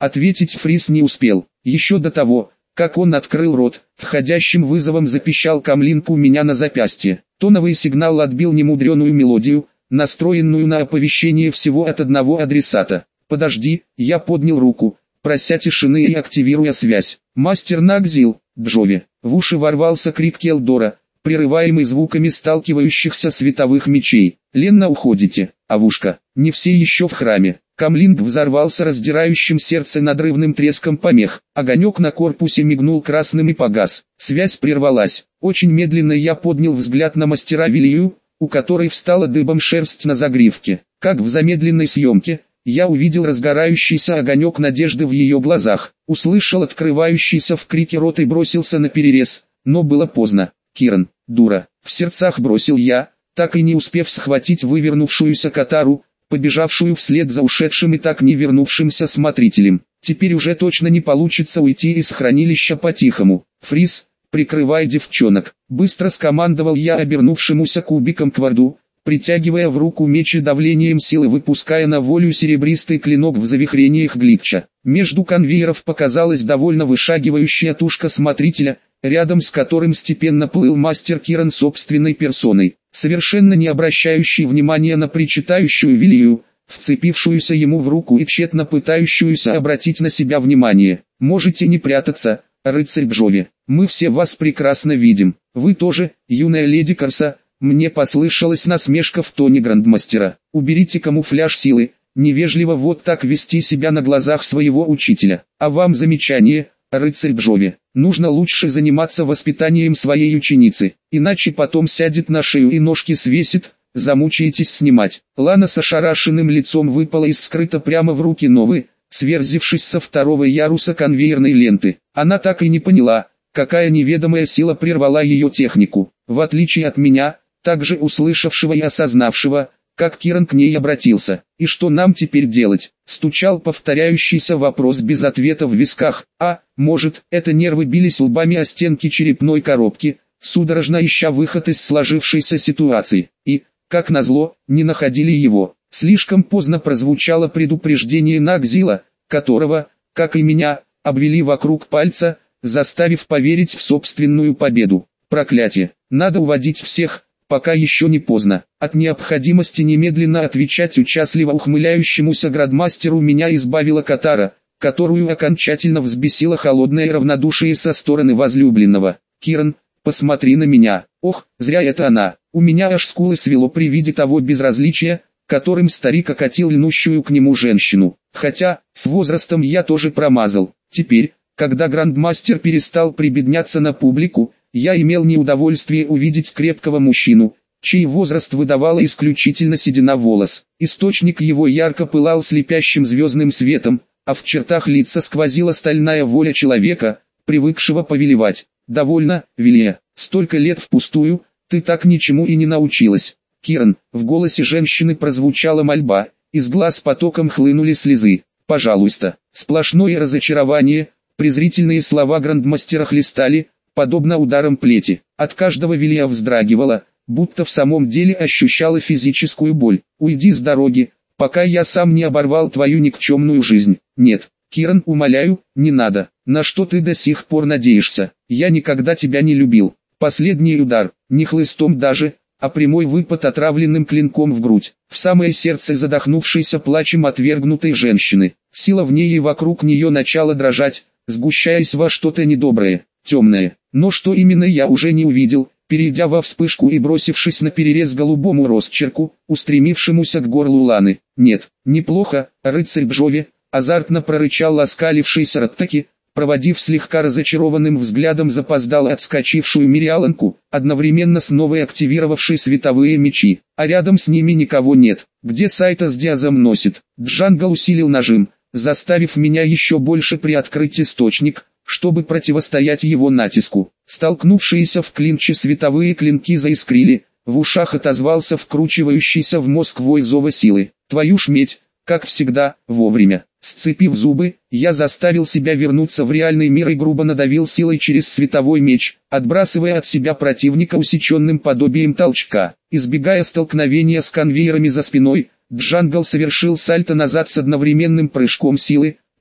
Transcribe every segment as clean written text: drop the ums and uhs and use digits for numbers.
Ответить Фриз не успел. Еще до того, как он открыл рот, входящим вызовом запищал камлинг у меня на запястье. Тоновый сигнал отбил немудреную мелодию, настроенную на оповещение всего от одного адресата. «Подожди», я поднял руку, прося тишины и активируя связь. «Мастер Нагзил, Джови!» В уши ворвался крик Келдора, прерываемый звуками сталкивающихся световых мечей. «Ленно уходите, Авушка, не все еще в храме». Камлинг взорвался раздирающим сердце надрывным треском помех. Огонек на корпусе мигнул красным и погас. Связь прервалась. Очень медленно я поднял взгляд на мастера Вилью, у которой встала дыбом шерсть на загривке. Как в замедленной съемке, я увидел разгорающийся огонек надежды в ее глазах. Услышал открывающийся в крике рот и бросился на перерез, но было поздно. «Киран, дура!» — в сердцах бросил я, так и не успев схватить вывернувшуюся катару, побежавшую вслед за ушедшим и так не вернувшимся смотрителем. Теперь уже точно не получится уйти из хранилища по-тихому. «Фриз, прикрывай девчонок!» — быстро скомандовал я обернувшемуся кубиком Кварду, притягивая в руку меч и давлением силы выпуская на волю серебристый клинок в завихрениях Гликча. Между конвейеров показалась довольно вышагивающая тушка смотрителя, рядом с которым степенно плыл мастер Киран собственной персоной, совершенно не обращающий внимания на причитающую Вилью, вцепившуюся ему в руку и тщетно пытающуюся обратить на себя внимание. «Можете не прятаться, рыцарь Джови, мы все вас прекрасно видим. Вы тоже, юная леди Корса». Мне послышалась насмешка в тоне грандмастера. «Уберите камуфляж силы, невежливо вот так вести себя на глазах своего учителя. А вам замечание, рыцарь Джови, нужно лучше заниматься воспитанием своей ученицы, иначе потом сядет на шею и ножки свесит, замучаетесь снимать». Лана с ошарашенным лицом выпала из скрыта прямо в руки Новы, сверзившись со второго яруса конвейерной ленты. Она так и не поняла, какая неведомая сила прервала ее технику. В отличие от меня, также услышавшего и осознавшего, как Киран к ней обратился. «И что нам теперь делать?» — стучал повторяющийся вопрос без ответа в висках. Может, это нервы бились лбами о стенки черепной коробки, судорожно ища выход из сложившейся ситуации. И, как назло, не находили его. Слишком поздно прозвучало предупреждение Нагзила, которого, как и меня, обвели вокруг пальца, заставив поверить в собственную победу. Проклятие! Надо уводить всех, пока еще не поздно. От необходимости немедленно отвечать участливо ухмыляющемуся градмастеру меня избавила катара, которую окончательно взбесило холодное равнодушие со стороны возлюбленного. «Киран, посмотри на меня». Ох, зря это она. У меня аж скулы свело при виде того безразличия, которым старик окатил льнущую к нему женщину. Хотя, с возрастом я тоже промазал. Теперь, когда грандмастер перестал прибедняться на публику, я имел неудовольствие увидеть крепкого мужчину, чей возраст выдавала исключительно седина волос. Источник его ярко пылал слепящим звездным светом, а в чертах лица сквозила стальная воля человека, привыкшего повелевать. «Довольно, Вилья, столько лет впустую, ты так ничему и не научилась». «Киран», в голосе женщины прозвучала мольба, из глаз потоком хлынули слезы. «Пожалуйста». Сплошное разочарование, презрительные слова грандмастера хлестали, подобно ударам плети. От каждого Вилья вздрагивала, будто в самом деле ощущала физическую боль. «Уйди с дороги, пока я сам не оборвал твою никчемную жизнь». «Нет, Киран, умоляю, не надо. На что ты до сих пор надеешься? Я никогда тебя не любил». Последний удар, не хлыстом даже, а прямой выпад отравленным клинком в грудь, в самое сердце задохнувшейся плачем отвергнутой женщины. Сила в ней и вокруг нее начала дрожать, сгущаясь во что-то недоброе, темное. Но что именно я уже не увидел, перейдя во вспышку и бросившись на перерез голубому росчерку, устремившемуся к горлу Ланы. «Нет, неплохо, рыцарь Джови», азартно прорычал оскалившийся Раттаки, проводив слегка разочарованным взглядом запоздало отскочившую Мириаланку, одновременно с новой активировавшей световые мечи. А рядом с ними никого нет. «Где Сайта с Диазом носит?» Джангл усилил нажим, заставив меня еще больше приоткрыть источник, чтобы противостоять его натиску. Столкнувшиеся в клинче световые клинки заискрили, в ушах отозвался вкручивающийся в мозг вой зова силы. «Твою ж медь, как всегда, вовремя». Сцепив зубы, я заставил себя вернуться в реальный мир и грубо надавил силой через световой меч, отбрасывая от себя противника усеченным подобием толчка. Избегая столкновения с конвейерами за спиной, Джангл совершил сальто назад с одновременным прыжком силы,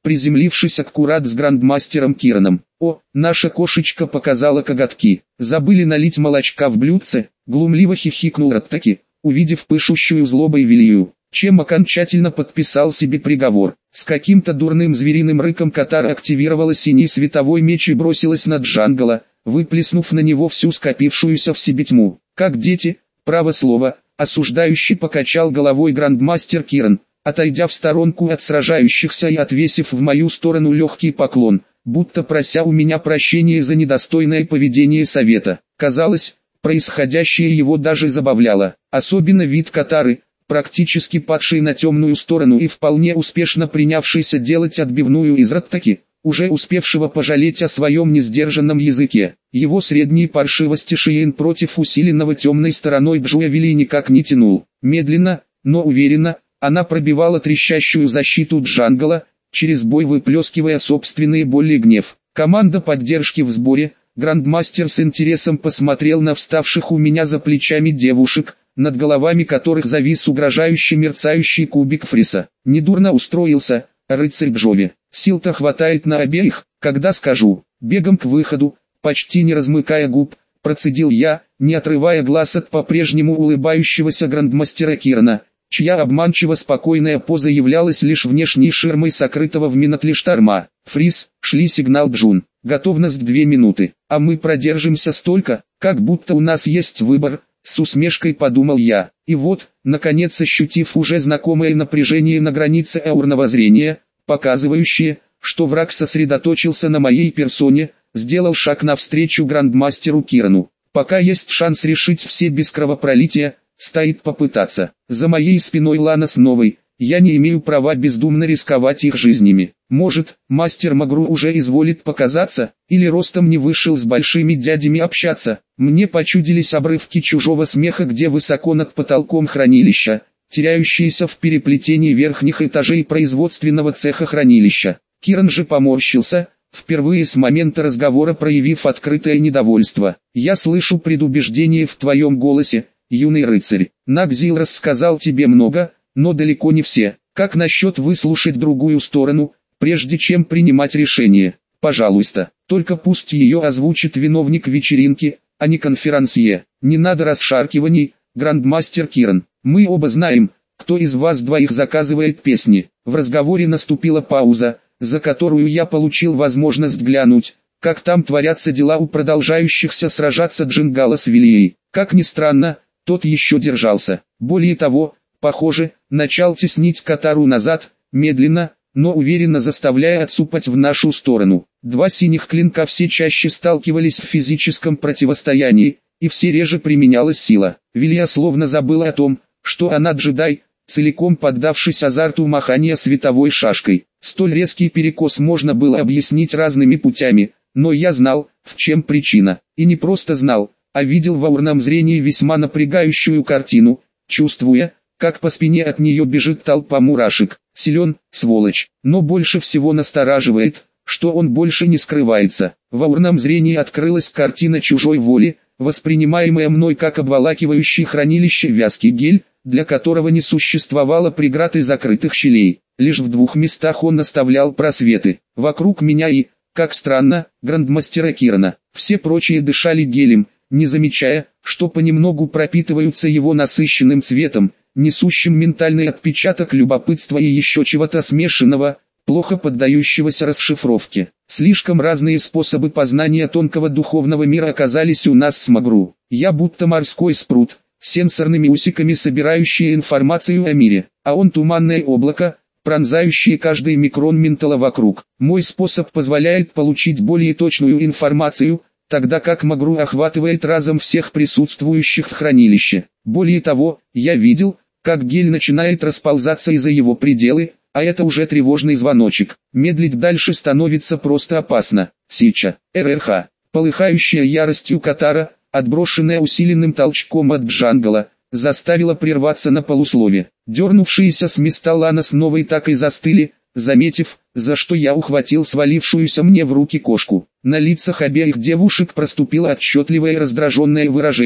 приземлившись аккурат с грандмастером Кираном. «О, наша кошечка показала коготки. Забыли налить молочка в блюдце», — глумливо хихикнул Раттаки, увидев пышущую злобой Вилью, чем окончательно подписал себе приговор. С каким-то дурным звериным рыком Катара активировала синий световой меч и бросилась на Джангала, выплеснув на него всю скопившуюся в себе тьму. «Как дети, право слово», — осуждающий покачал головой грандмастер Киран, отойдя в сторонку от сражающихся и отвесив в мою сторону легкий поклон, будто прося у меня прощения за недостойное поведение совета. Казалось, происходящее его даже забавляло, особенно вид Катары, практически падший на темную сторону и вполне успешно принявшийся делать отбивную из Раттаки, уже успевшего пожалеть о своем несдержанном языке. Его средней паршивости Шиен против усиленного темной стороной Джуя Вилли никак не тянул. Медленно, но уверенно, она пробивала трещащую защиту Джангала, через бой выплескивая собственные боли и гнев. Команда поддержки в сборе. Грандмастер с интересом посмотрел на вставших у меня за плечами девушек, над головами которых завис угрожающий мерцающий кубик фриса. «Недурно устроился, рыцарь Джови. Сил-то хватает на обеих, когда скажу». Бегом к выходу, почти не размыкая губ, процедил я, не отрывая глаз от по-прежнему улыбающегося грандмастера Кирана, чья обманчиво спокойная поза являлась лишь внешней ширмой сокрытого в минутле шторма. «Фрис, шли сигнал Джун. Готовность 2 минуты. А мы продержимся столько, как будто у нас есть выбор», — с усмешкой подумал я. И вот, наконец ощутив уже знакомое напряжение на границе аурного зрения, показывающее, что враг сосредоточился на моей персоне, сделал шаг навстречу грандмастеру Кирану. Пока есть шанс решить все без кровопролития, стоит попытаться. За моей спиной Ланос Новый, я не имею права бездумно рисковать их жизнями. Может, мастер Магру уже изволит показаться, или ростом не вышел с большими дядями общаться. Мне почудились обрывки чужого смеха, где высоко над потолком хранилища, теряющиеся в переплетении верхних этажей производственного цеха хранилища. Киран же поморщился, впервые с момента разговора проявив открытое недовольство. «Я слышу предубеждение в твоем голосе, юный рыцарь. Нагзил рассказал тебе много, но далеко не все. Как насчет выслушать другую сторону, прежде чем принимать решение? Пожалуйста, только пусть ее озвучит виновник вечеринки, а не конферансье. Не надо расшаркиваний, грандмастер Киран. Мы оба знаем, кто из вас двоих заказывает песни». В разговоре наступила пауза, за которую я получил возможность глянуть, как там творятся дела у продолжающихся сражаться Джингала с Вилией. Как ни странно, тот еще держался. Более того, похоже, начал теснить Катару назад, медленно, но уверенно заставляя отступать в нашу сторону. Два синих клинка все чаще сталкивались в физическом противостоянии, и все реже применялась сила. Вилия словно забыла о том, что она джедай, целиком поддавшись азарту махания световой шашкой. Столь резкий перекос можно было объяснить разными путями, но я знал, в чем причина. И не просто знал, а видел в аурном зрении весьма напрягающую картину, чувствуя, как по спине от нее бежит толпа мурашек. Силен, сволочь, но больше всего настораживает, что он больше не скрывается. В аурном зрении открылась картина чужой воли, воспринимаемая мной как обволакивающий хранилище вязкий гель, для которого не существовало преград и закрытых щелей. Лишь в 2 местах он оставлял просветы, вокруг меня и, как странно, грандмастера Кирана. Все прочие дышали гелем, не замечая, что понемногу пропитываются его насыщенным цветом, несущим ментальный отпечаток любопытства и еще чего-то смешанного, плохо поддающегося расшифровке. Слишком разные способы познания тонкого духовного мира оказались у нас с Магру. Я будто морской спрут, с сенсорными усиками собирающий информацию о мире, а он туманное облако, пронзающее каждый микрон ментала вокруг. Мой способ позволяет получить более точную информацию, тогда как Магру охватывает разом всех присутствующих в хранилище. Более того, я видел, как гель начинает расползаться и за его пределы, а это уже тревожный звоночек. Медлить дальше становится просто опасно. Сича, РРХ, полыхающая яростью Катара, отброшенная усиленным толчком от Джангала, заставила прерваться на полуслове. Дернувшиеся с места Ланос Новой так и застыли, заметив, за что я ухватил свалившуюся мне в руки кошку. На лицах обеих девушек проступило отчетливое раздраженное выражение.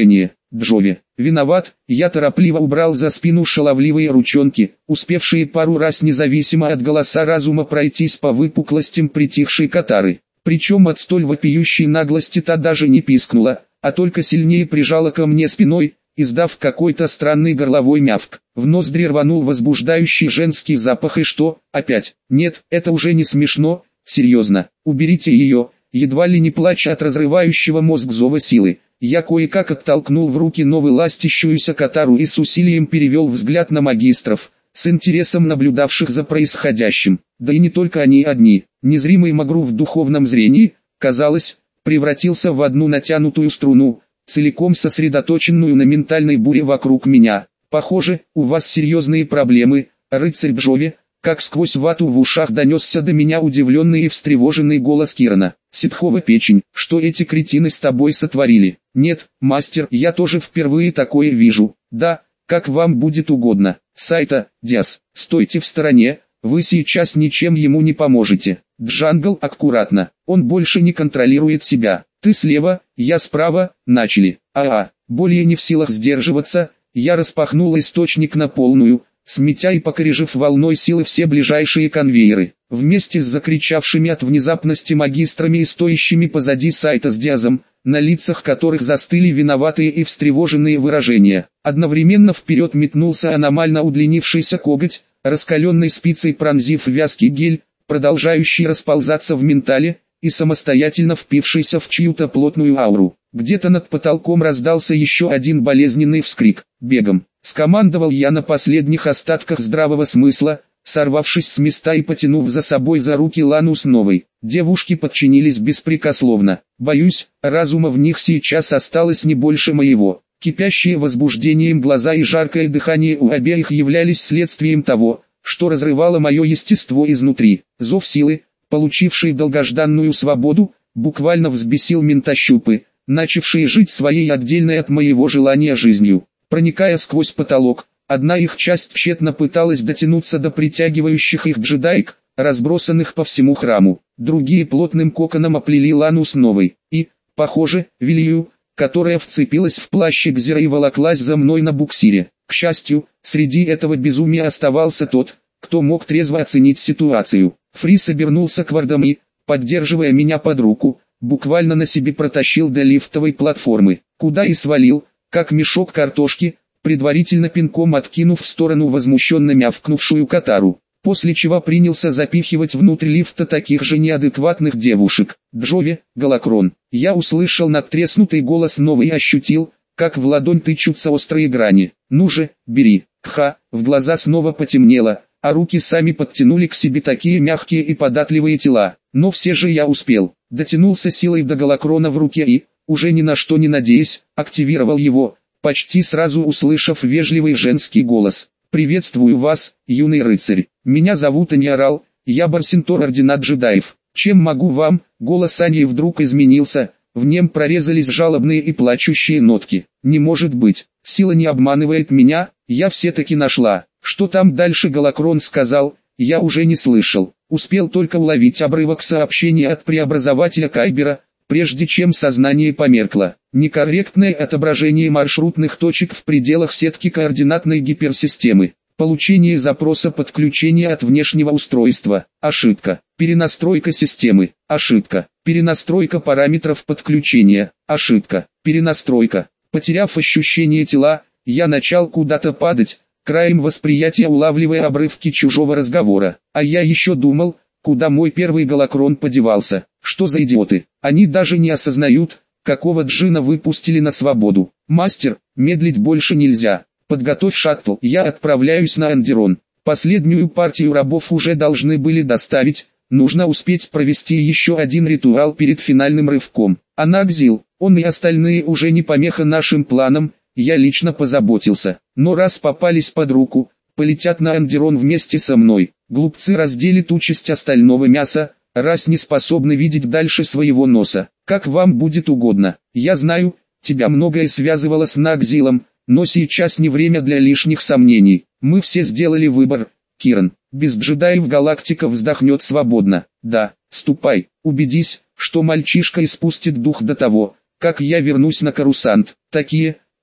Джови. Виноват, я торопливо убрал за спину шаловливые ручонки, успевшие пару раз независимо от голоса разума пройтись по выпуклостям притихшей катары. Причем от столь вопиющей наглости та даже не пискнула, а только сильнее прижала ко мне спиной, издав какой-то странный горловой мявк. В ноздри рванул возбуждающий женский запах и что, опять? Нет, это уже не смешно, серьезно, уберите ее, едва ли не плача от разрывающего мозг зова силы. Я кое-как оттолкнул в руки новую ластящуюся катару и с усилием перевел взгляд на магистров, с интересом наблюдавших за происходящим. Да и не только они одни. Незримый Магру в духовном зрении, казалось, превратился в одну натянутую струну, целиком сосредоточенную на ментальной буре вокруг меня. «Похоже, у вас серьезные проблемы, рыцарь Джови», как сквозь вату в ушах донесся до меня удивленный и встревоженный голос Кирана. «Ситхова печень, что эти кретины с тобой сотворили?» «Нет, мастер, я тоже впервые такое вижу». «Да, как вам будет угодно». «Сайта, Диас, стойте в стороне, вы сейчас ничем ему не поможете». «Джангл, аккуратно, он больше не контролирует себя». «Ты слева, я справа», начали. Более не в силах сдерживаться, я распахнул источник на полную, сметя и покорежив волной силы все ближайшие конвейеры. Вместе с закричавшими от внезапности магистрами и стоящими позади сайта с Диазом, на лицах которых застыли виноватые и встревоженные выражения. Одновременно вперед метнулся аномально удлинившийся коготь, раскаленной спицей пронзив вязкий гель, продолжающий расползаться в ментале, и самостоятельно впившийся в чью-то плотную ауру. Где-то над потолком раздался еще один болезненный вскрик. «Бегом!» Скомандовал я на последних остатках здравого смысла, сорвавшись с места и потянув за собой за руки Лану с новой. Девушки подчинились беспрекословно. Боюсь, разума в них сейчас осталось не больше моего. Кипящие возбуждением глаза и жаркое дыхание у обеих являлись следствием того, что разрывало мое естество изнутри. Зов силы, получивший долгожданную свободу, буквально взбесил ментощупы, начавшие жить своей отдельной от моего желания жизнью. Проникая сквозь потолок, одна их часть тщетно пыталась дотянуться до притягивающих их джедаек, разбросанных по всему храму. Другие плотным коконом оплели Лану с новой. И, похоже, Вилью, которая вцепилась в плащ Экзера и волоклась за мной на буксире. К счастью, среди этого безумия оставался тот, кто мог трезво оценить ситуацию. Фрис обернулся к вардам и, поддерживая меня под руку, буквально на себе протащил до лифтовой платформы, куда и свалил, как мешок картошки, предварительно пинком откинув в сторону возмущенно мявкнувшую катару, после чего принялся запихивать внутрь лифта таких же неадекватных девушек. «Джови, Галакрон!» Я услышал надтреснутый голос новый и ощутил, как в ладонь тычутся острые грани. «Ну же, бери!» Кха, в глаза снова потемнело, а руки сами подтянули к себе такие мягкие и податливые тела. Но все же я успел. Дотянулся силой до Галакрона в руке и, уже ни на что не надеясь, активировал его, почти сразу услышав вежливый женский голос. «Приветствую вас, юный рыцарь. Меня зовут Аниарал, я Барсинтор Ордена Джедаев. Чем могу вам?» Голос Ани вдруг изменился, в нем прорезались жалобные и плачущие нотки. «Не может быть, сила не обманывает меня, я все-таки нашла». Что там дальше Галакрон сказал, я уже не слышал. Успел только уловить обрывок сообщения от преобразователя Кайбера, прежде чем сознание померкло. Некорректное отображение маршрутных точек в пределах сетки координатной гиперсистемы. Получение запроса подключения от внешнего устройства. Ошибка. Перенастройка системы. Ошибка. Перенастройка параметров подключения. Ошибка. Перенастройка. Потеряв ощущение тела, я начал куда-то падать, краем восприятия улавливая обрывки чужого разговора. А я еще думал, куда мой первый Галакрон подевался. Что за идиоты? Они даже не осознают, какого джина выпустили на свободу. «Мастер, медлить больше нельзя. Подготовь шаттл». Я отправляюсь на Андерон. Последнюю партию рабов уже должны были доставить. Нужно успеть провести еще один ритуал перед финальным рывком. А Нагзил, он и остальные уже не помеха нашим планам. Я лично позаботился. Но раз попались под руку, полетят на Андерон вместе со мной. Глупцы разделят участь остального мяса, раз не способны видеть дальше своего носа. Как вам будет угодно. Я знаю, тебя многое связывало с Нагзилом, но сейчас не время для лишних сомнений. Мы все сделали выбор, Киран. Без джедаев галактика вздохнет свободно. Да, ступай, убедись, что мальчишка испустит дух до того, как я вернусь на Корусант. Такие,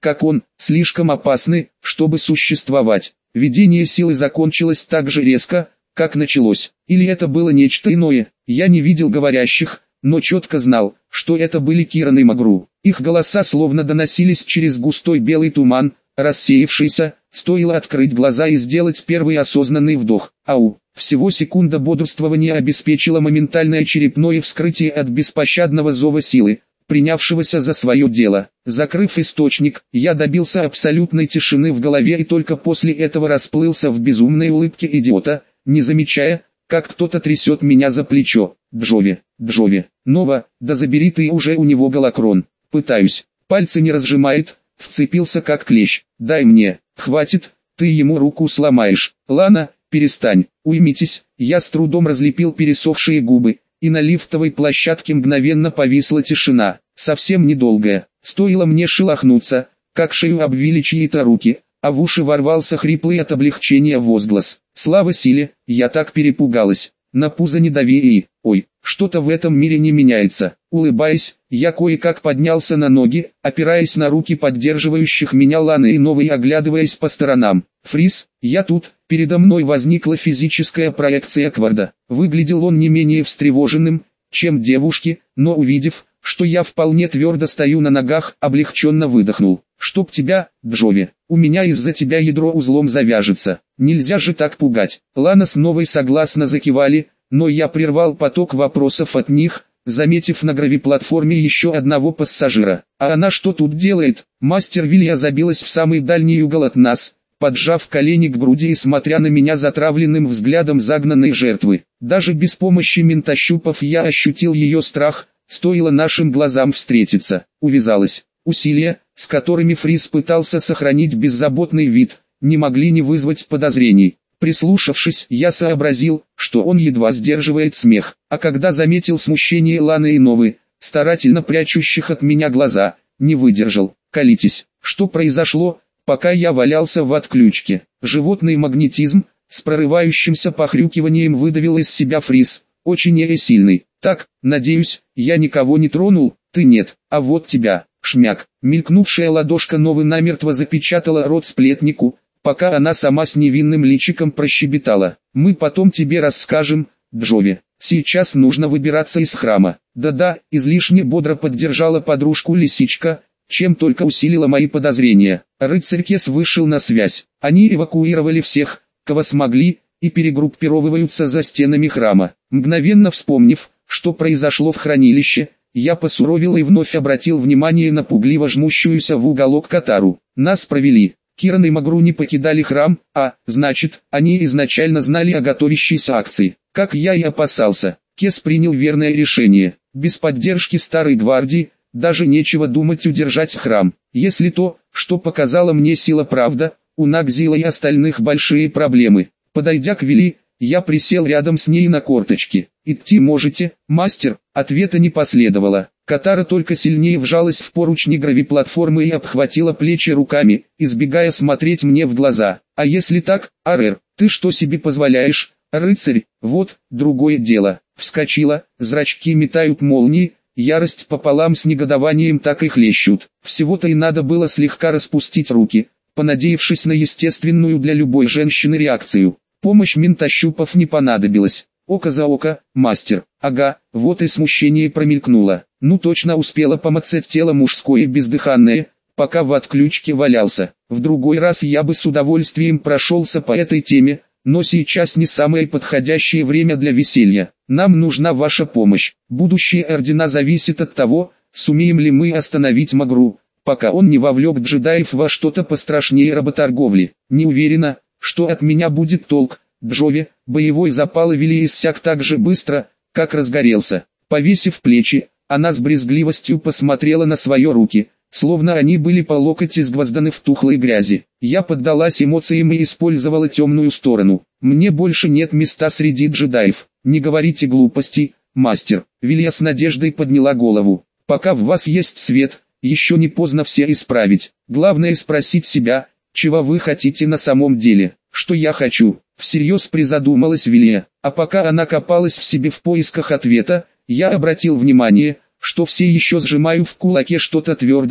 как он, слишком опасны, чтобы существовать. Видение силы закончилось так же резко, как началось. Или это было нечто иное. Я не видел говорящих, но четко знал, что это были Киран и Магру. Их голоса словно доносились через густой белый туман, рассеявшийся, стоило открыть глаза и сделать первый осознанный вдох. Ау! Всего секунда бодрствования обеспечила моментальное черепное вскрытие от беспощадного зова силы, принявшегося за свое дело. Закрыв источник, я добился абсолютной тишины в голове и только после этого расплылся в безумной улыбке идиота, не замечая, как кто-то трясет меня за плечо. Джови, Джови, Нова, да забери ты уже у него голокрон. Пытаюсь, пальцы не разжимает, вцепился как клещ. Дай мне, хватит, ты ему руку сломаешь. Лана, перестань, уймитесь. Я с трудом разлепил пересохшие губы, и на лифтовой площадке мгновенно повисла тишина, совсем недолгая. Стоило мне шелохнуться, как шею обвили чьи-то руки, а в уши ворвался хриплый от облегчения возглас. Слава силе, я так перепугалась. На пузо не дави и, ой, что-то в этом мире не меняется. Улыбаясь, я кое-как поднялся на ноги, опираясь на руки поддерживающих меня Ланы и Новой, оглядываясь по сторонам. Фриз, я тут. Передо мной возникла физическая проекция Кварда. Выглядел он не менее встревоженным, чем девушки, но увидев, что я вполне твердо стою на ногах, облегченно выдохнул. «Чтоб тебя, Джови, у меня из-за тебя ядро узлом завяжется. Нельзя же так пугать». Лана с Новой согласно закивали, но я прервал поток вопросов от них, заметив на гравиплатформе еще одного пассажира. «А она что тут делает?» Мастер Вилья забилась в самый дальний угол от нас, поджав колени к груди и смотря на меня затравленным взглядом загнанной жертвы. Даже без помощи ментощупов я ощутил ее страх, стоило нашим глазам встретиться. Увязалась. Усилия, с которыми Фриз пытался сохранить беззаботный вид, не могли не вызвать подозрений. Прислушавшись, я сообразил, что он едва сдерживает смех, а когда заметил смущение Ланы и Новы, старательно прячущих от меня глаза, не выдержал. «Колитесь, что произошло?» Пока я валялся в отключке, животный магнетизм, с прорывающимся похрюкиванием выдавил из себя Фриз, очень и сильный. Так, надеюсь, я никого не тронул, ты нет, а вот тебя, шмяк. Мелькнувшая ладошка Новы намертво запечатала рот сплетнику, пока она сама с невинным личиком прощебетала. Мы потом тебе расскажем, Джови, сейчас нужно выбираться из храма. Да-да, излишне бодро поддержала подружку лисичка, чем только усилило мои подозрения. Рыцарь Кес вышел на связь. Они эвакуировали всех, кого смогли, и перегруппировываются за стенами храма. Мгновенно вспомнив, что произошло в хранилище, я посуровил и вновь обратил внимание на пугливо жмущуюся в уголок Катару. Нас провели. Киран и Магру не покидали храм, значит, они изначально знали о готовящейся акции. Как я и опасался, Кес принял верное решение. Без поддержки Старой Гвардии, даже нечего думать удержать храм. Если то, что показала мне сила правда, у Нагзила и остальных большие проблемы. Подойдя к Вили, я присел рядом с ней на корточки. «Идти можете, мастер?» Ответа не последовало. Катара только сильнее вжалась в поручни гравиплатформы и обхватила плечи руками, избегая смотреть мне в глаза. «А если так, Арер, ты что себе позволяешь, рыцарь?» «Вот, другое дело». Вскочила, зрачки метают молнии, ярость пополам с негодованием так и хлещут. Всего-то и надо было слегка распустить руки, понадеявшись на естественную для любой женщины реакцию. Помощь ментощупов не понадобилась. Око за око, мастер. Ага, вот и смущение промелькнуло. Ну точно успела помацать тело мужское и бездыханное, пока в отключке валялся. В другой раз я бы с удовольствием прошелся по этой теме, но сейчас не самое подходящее время для веселья. Нам нужна ваша помощь. Будущее ордена зависит от того, сумеем ли мы остановить Магру, пока он не вовлек джедаев во что-то пострашнее работорговли. Не уверена, что от меня будет толк, Джови. Боевой запал Вили иссяк так же быстро, как разгорелся. Повесив плечи, она с брезгливостью посмотрела на свои руки, словно они были по локоть изгвозданы в тухлой грязи. Я поддалась эмоциям и использовала темную сторону. Мне больше нет места среди джедаев. Не говорите глупостей, мастер. Вилья с надеждой подняла голову. Пока в вас есть свет, еще не поздно все исправить. Главное спросить себя, чего вы хотите на самом деле. Что я хочу? Всерьез призадумалась Вилья. А пока она копалась в себе в поисках ответа, я обратил внимание, что все еще сжимаю в кулаке что-то твердое,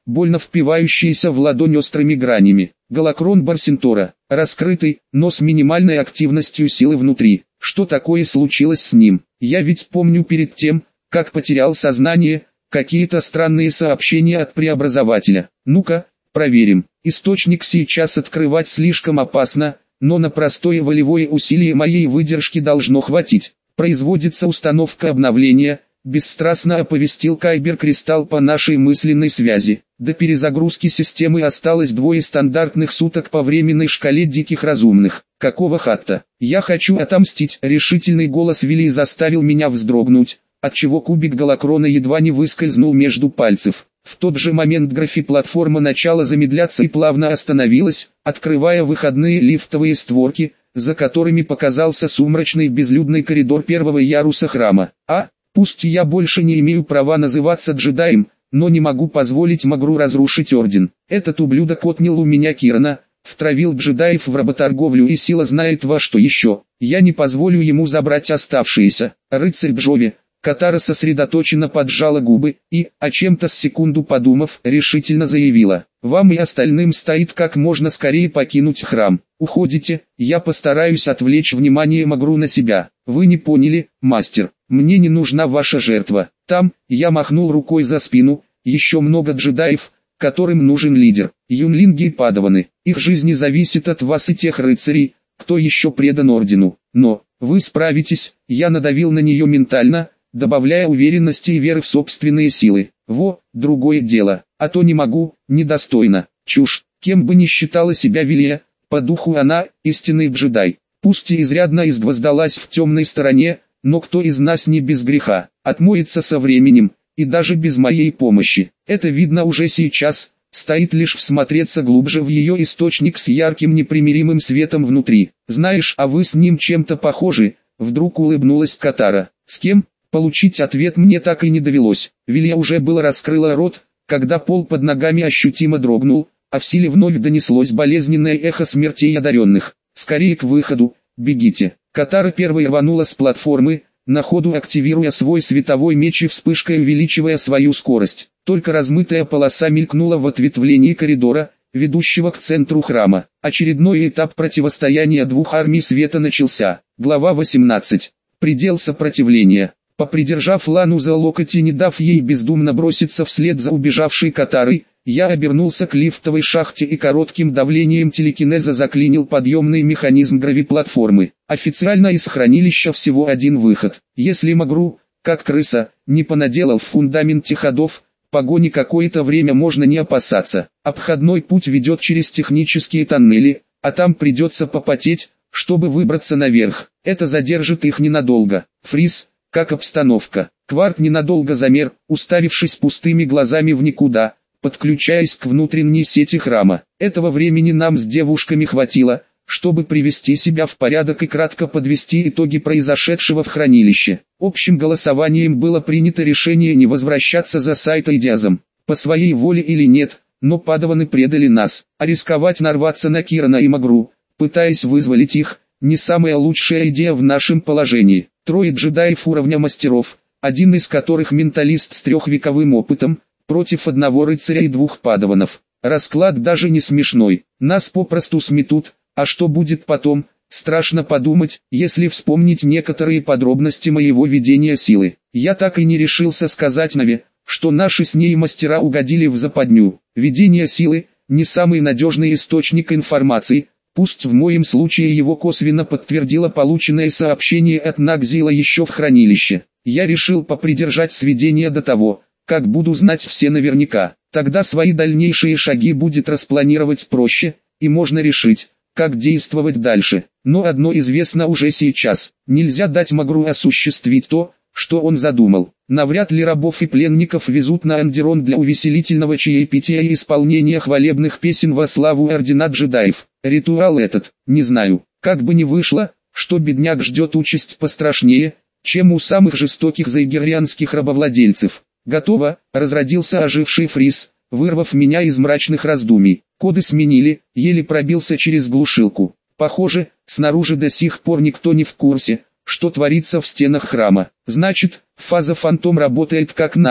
больно впивающиеся в ладонь острыми гранями. Голокрон Барсентора, раскрытый, но с минимальной активностью силы внутри. Что такое случилось с ним? Я ведь помню перед тем, как потерял сознание, какие-то странные сообщения от преобразователя. Ну-ка, проверим. Источник сейчас открывать слишком опасно, но на простое волевое усилие моей выдержки должно хватить. Производится установка обновления, бесстрастно оповестил Кайбер Кристалл по нашей мысленной связи. До перезагрузки системы осталось 2 стандартных суток по временной шкале диких разумных. Какого хатта? Я хочу отомстить. Решительный голос Вилли заставил меня вздрогнуть, отчего кубик голокрона едва не выскользнул между пальцев. В тот же момент графи-платформа начала замедляться и плавно остановилась, открывая выходные лифтовые створки, за которыми показался сумрачный безлюдный коридор первого яруса храма. Пусть я больше не имею права называться джедаем, но не могу позволить Магру разрушить орден. Этот ублюдок отнял у меня Кирана, втравил джедаев в работорговлю и сила знает во что еще. Я не позволю ему забрать оставшиеся. Рыцарь Джови. Катара сосредоточенно поджала губы и, о чем-то с секунду подумав, решительно заявила: «Вам и остальным стоит как можно скорее покинуть храм. Уходите, я постараюсь отвлечь внимание Магру на себя. Вы не поняли, мастер, мне не нужна ваша жертва. Там, я махнул рукой за спину, еще много джедаев, которым нужен лидер. Юнлинги и падаваны, их жизни зависит от вас и тех рыцарей, кто еще предан ордену. Но, вы справитесь», я надавил на нее ментально, добавляя уверенности и веры в собственные силы. Другое дело, а то не могу, недостойно. Чушь, кем бы ни считала себя Вилия, по духу она, истинный джедай. Пусть и изрядно изгвоздалась в темной стороне, но кто из нас не без греха, отмоется со временем, и даже без моей помощи. Это видно уже сейчас, стоит лишь всмотреться глубже в ее источник с ярким непримиримым светом внутри. «Знаешь, а вы с ним чем-то похожи», вдруг улыбнулась Катара. «С кем?» Получить ответ мне так и не довелось. Вилия уже было раскрыла рот, когда пол под ногами ощутимо дрогнул, а в силе вновь донеслось болезненное эхо смертей одаренных. «Скорее к выходу, бегите». Катара первой рванула с платформы, на ходу активируя свой световой меч и вспышкой увеличивая свою скорость. Только размытая полоса мелькнула в ответвлении коридора, ведущего к центру храма. Очередной этап противостояния двух армий света начался. Глава 18. Предел сопротивления. Попридержав Лану за локоть и не дав ей бездумно броситься вслед за убежавшей Катарой, я обернулся к лифтовой шахте и коротким давлением телекинеза заклинил подъемный механизм гравиплатформы. Официально из хранилища всего один выход. Если Магру, как крыса, не понаделал в фундаменте ходов, погони какое-то время можно не опасаться. Обходной путь ведет через технические тоннели, а там придется попотеть, чтобы выбраться наверх. Это задержит их ненадолго. Фриз. Как обстановка? Кварт ненадолго замер, уставившись пустыми глазами в никуда, подключаясь к внутренней сети храма. Этого времени нам с девушками хватило, чтобы привести себя в порядок и кратко подвести итоги произошедшего в хранилище. Общим голосованием было принято решение не возвращаться за Сайт-Эйдиазом, по своей воле или нет, но падаваны предали нас, а рисковать нарваться на Кирана и Магру, пытаясь вызволить их, не самая лучшая идея в нашем положении. 3 джедаев уровня мастеров, один из которых менталист с 3-вековым опытом, против 1 рыцаря и 2 падаванов. Расклад даже не смешной, нас попросту сметут, а что будет потом, страшно подумать, если вспомнить некоторые подробности моего ведения силы. Я так и не решился сказать Наве, что наши с ней мастера угодили в западню. Ведение силы – не самый надежный источник информации. Пусть в моем случае его косвенно подтвердило полученное сообщение от Нагзила еще в хранилище. Я решил попридержать сведения до того, как буду знать все наверняка. Тогда свои дальнейшие шаги будет распланировать проще, и можно решить, как действовать дальше. Но одно известно уже сейчас. Нельзя дать Магру осуществить то, что он задумал. Навряд ли рабов и пленников везут на Андерон для увеселительного чаепития и исполнения хвалебных песен во славу ордена джедаев. Ритуал этот, не знаю, как бы ни вышло, что бедняк ждет участь пострашнее, чем у самых жестоких заигеррианских рабовладельцев. «Готово», — разродился оживший Фриз, вырвав меня из мрачных раздумий. Коды сменили, еле пробился через глушилку. Похоже, снаружи до сих пор никто не в курсе, что творится в стенах храма. Значит, фаза Фантом работает как надо,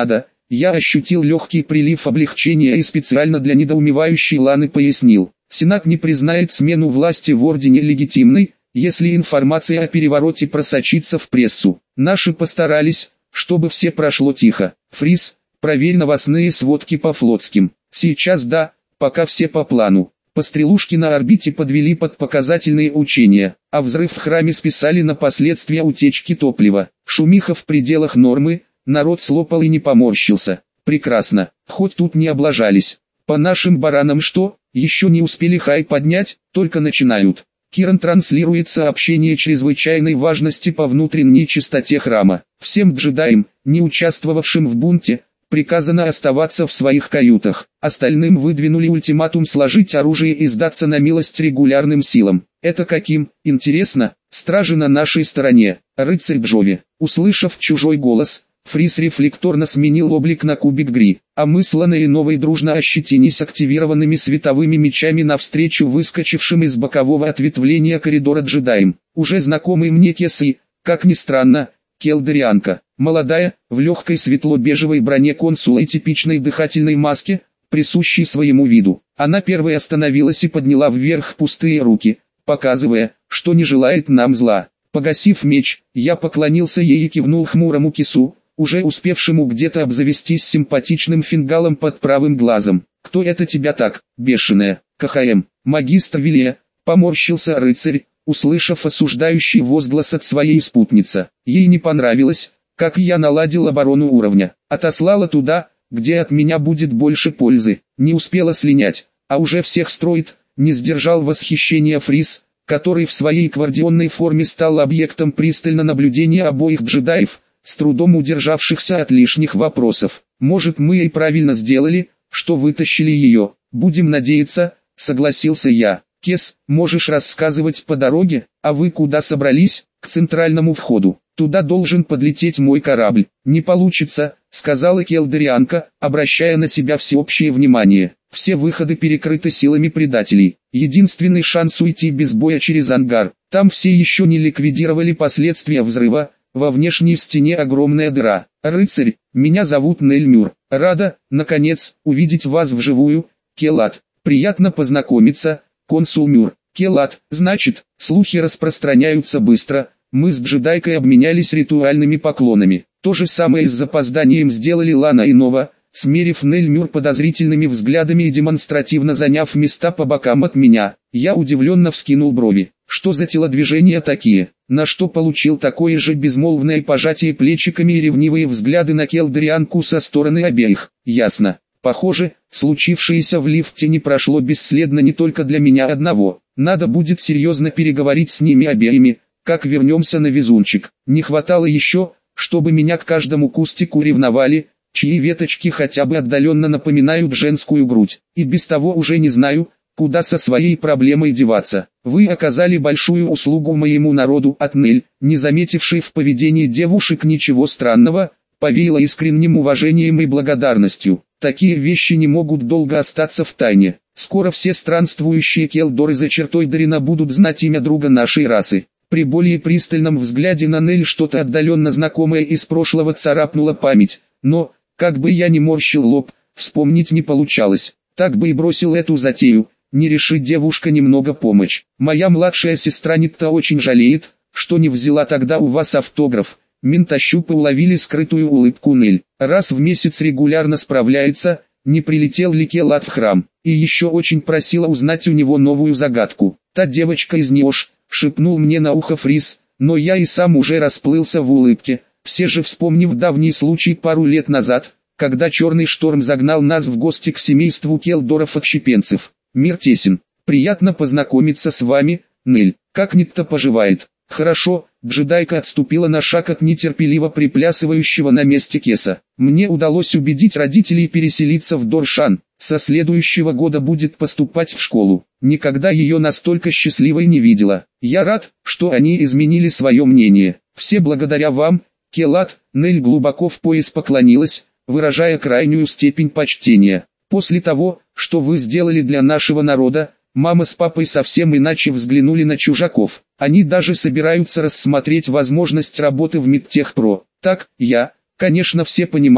Я ощутил легкий прилив облегчения и специально для недоумевающей Ланы пояснил. Сенат не признает смену власти в Ордене легитимной, если информация о перевороте просочится в прессу. Наши постарались, чтобы все прошло тихо. Фрис, проверь новостные сводки по флотским. Сейчас да, пока все по плану. Пострелушки на орбите подвели под показательные учения, а взрыв в храме списали на последствия утечки топлива. Шумиха в пределах нормы, народ слопал и не поморщился. Прекрасно, хоть тут не облажались. По нашим баранам что, еще не успели хай поднять, только начинают. Киран транслирует сообщение чрезвычайной важности по внутренней чистоте храма. Всем джедаям, не участвовавшим в бунте, приказано оставаться в своих каютах. Остальным выдвинули ультиматум сложить оружие и сдаться на милость регулярным силам. Это каким, интересно, стражи на нашей стороне. Рыцарь Джови, услышав чужой голос, Фрис рефлекторно сменил облик на кубик Гри, а мы с Ланой новой дружно ощетинись активированными световыми мечами навстречу выскочившим из бокового ответвления коридора джедаям. Уже знакомый мне Кес и, как ни странно, Келдерианка, молодая, в легкой светло-бежевой броне консула и типичной дыхательной маске, присущей своему виду. Она первой остановилась и подняла вверх пустые руки, показывая, что не желает нам зла. Погасив меч, я поклонился ей и кивнул хмурому Кису, уже успевшему где-то обзавестись симпатичным фингалом под правым глазом. «Кто это тебя так, бешеная?» «КХМ, магистр Вилия», поморщился рыцарь, услышав осуждающий возглас от своей спутницы. Ей не понравилось, как я наладил оборону уровня. Отослала туда, где от меня будет больше пользы. Не успела слинять, а уже всех строит, не сдержал восхищения Фрис, который в своей гвардионной форме стал объектом пристального наблюдения обоих джедаев, с трудом удержавшихся от лишних вопросов. «Может, мы и правильно сделали, что вытащили ее, будем надеяться», — согласился я. «Кес, можешь рассказывать по дороге, а вы куда собрались?» «К центральному входу. Туда должен подлететь мой корабль». «Не получится», — сказала Келдерианка, обращая на себя всеобщее внимание. «Все выходы перекрыты силами предателей. Единственный шанс уйти без боя через ангар. Там все еще не ликвидировали последствия взрыва. Во внешней стене огромная дыра. Рыцарь, меня зовут Нель Мюр. Рада, наконец, увидеть вас вживую, Келат. Приятно познакомиться, консул Мюр. Келат, значит, слухи распространяются быстро». Мы с джедайкой обменялись ритуальными поклонами. То же самое с запозданием сделали Лана и Нова, смерив Нель Мюр подозрительными взглядами и демонстративно заняв места по бокам от меня. Я удивленно вскинул брови. Что за телодвижения такие? На что получил такое же безмолвное пожатие плечиками и ревнивые взгляды на Келдерианку со стороны обеих? Ясно. Похоже, случившееся в лифте не прошло бесследно не только для меня одного. Надо будет серьезно переговорить с ними обеими, как вернемся на везунчик. Не хватало еще, чтобы меня к каждому кустику ревновали, чьи веточки хотя бы отдаленно напоминают женскую грудь. И без того уже не знаю, куда со своей проблемой деваться. Вы оказали большую услугу моему народу. От Нель, не заметившей в поведении девушек ничего странного, повеяло искренним уважением и благодарностью. Такие вещи не могут долго остаться в тайне. Скоро все странствующие Келдоры за чертой Дарина будут знать имя друга нашей расы. При более пристальном взгляде на Нель что-то отдаленно знакомое из прошлого царапнуло память, но, как бы я ни морщил лоб, вспомнить не получалось. Так бы и бросил эту затею, не решит девушка немного помочь. Моя младшая сестра Нитта очень жалеет, что не взяла тогда у вас автограф. Ментощупы уловили скрытую улыбку Нель. Раз в месяц регулярно справляется, не прилетел ли Келат в храм, и еще очень просила узнать у него новую загадку. Та девочка из Ниош, шепнул мне на ухо Фрис, но я и сам уже расплылся в улыбке, все же вспомнив давний случай пару лет назад, когда черный шторм загнал нас в гости к семейству Келдоров-отщепенцев. Мир тесен, приятно познакомиться с вами, Нель, как Нитта поживает? Хорошо, джедайка отступила на шаг от нетерпеливо приплясывающего на месте Кеса. Мне удалось убедить родителей переселиться в Доршан, со следующего года будет поступать в школу. Никогда ее настолько счастливой не видела. Я рад, что они изменили свое мнение. Все благодаря вам, Келат. Нель глубоко в пояс поклонилась, выражая крайнюю степень почтения. После того, что вы сделали для нашего народа, мама с папой совсем иначе взглянули на чужаков. Они даже собираются рассмотреть возможность работы в Медтехпро. Так, я, конечно, все понимаю,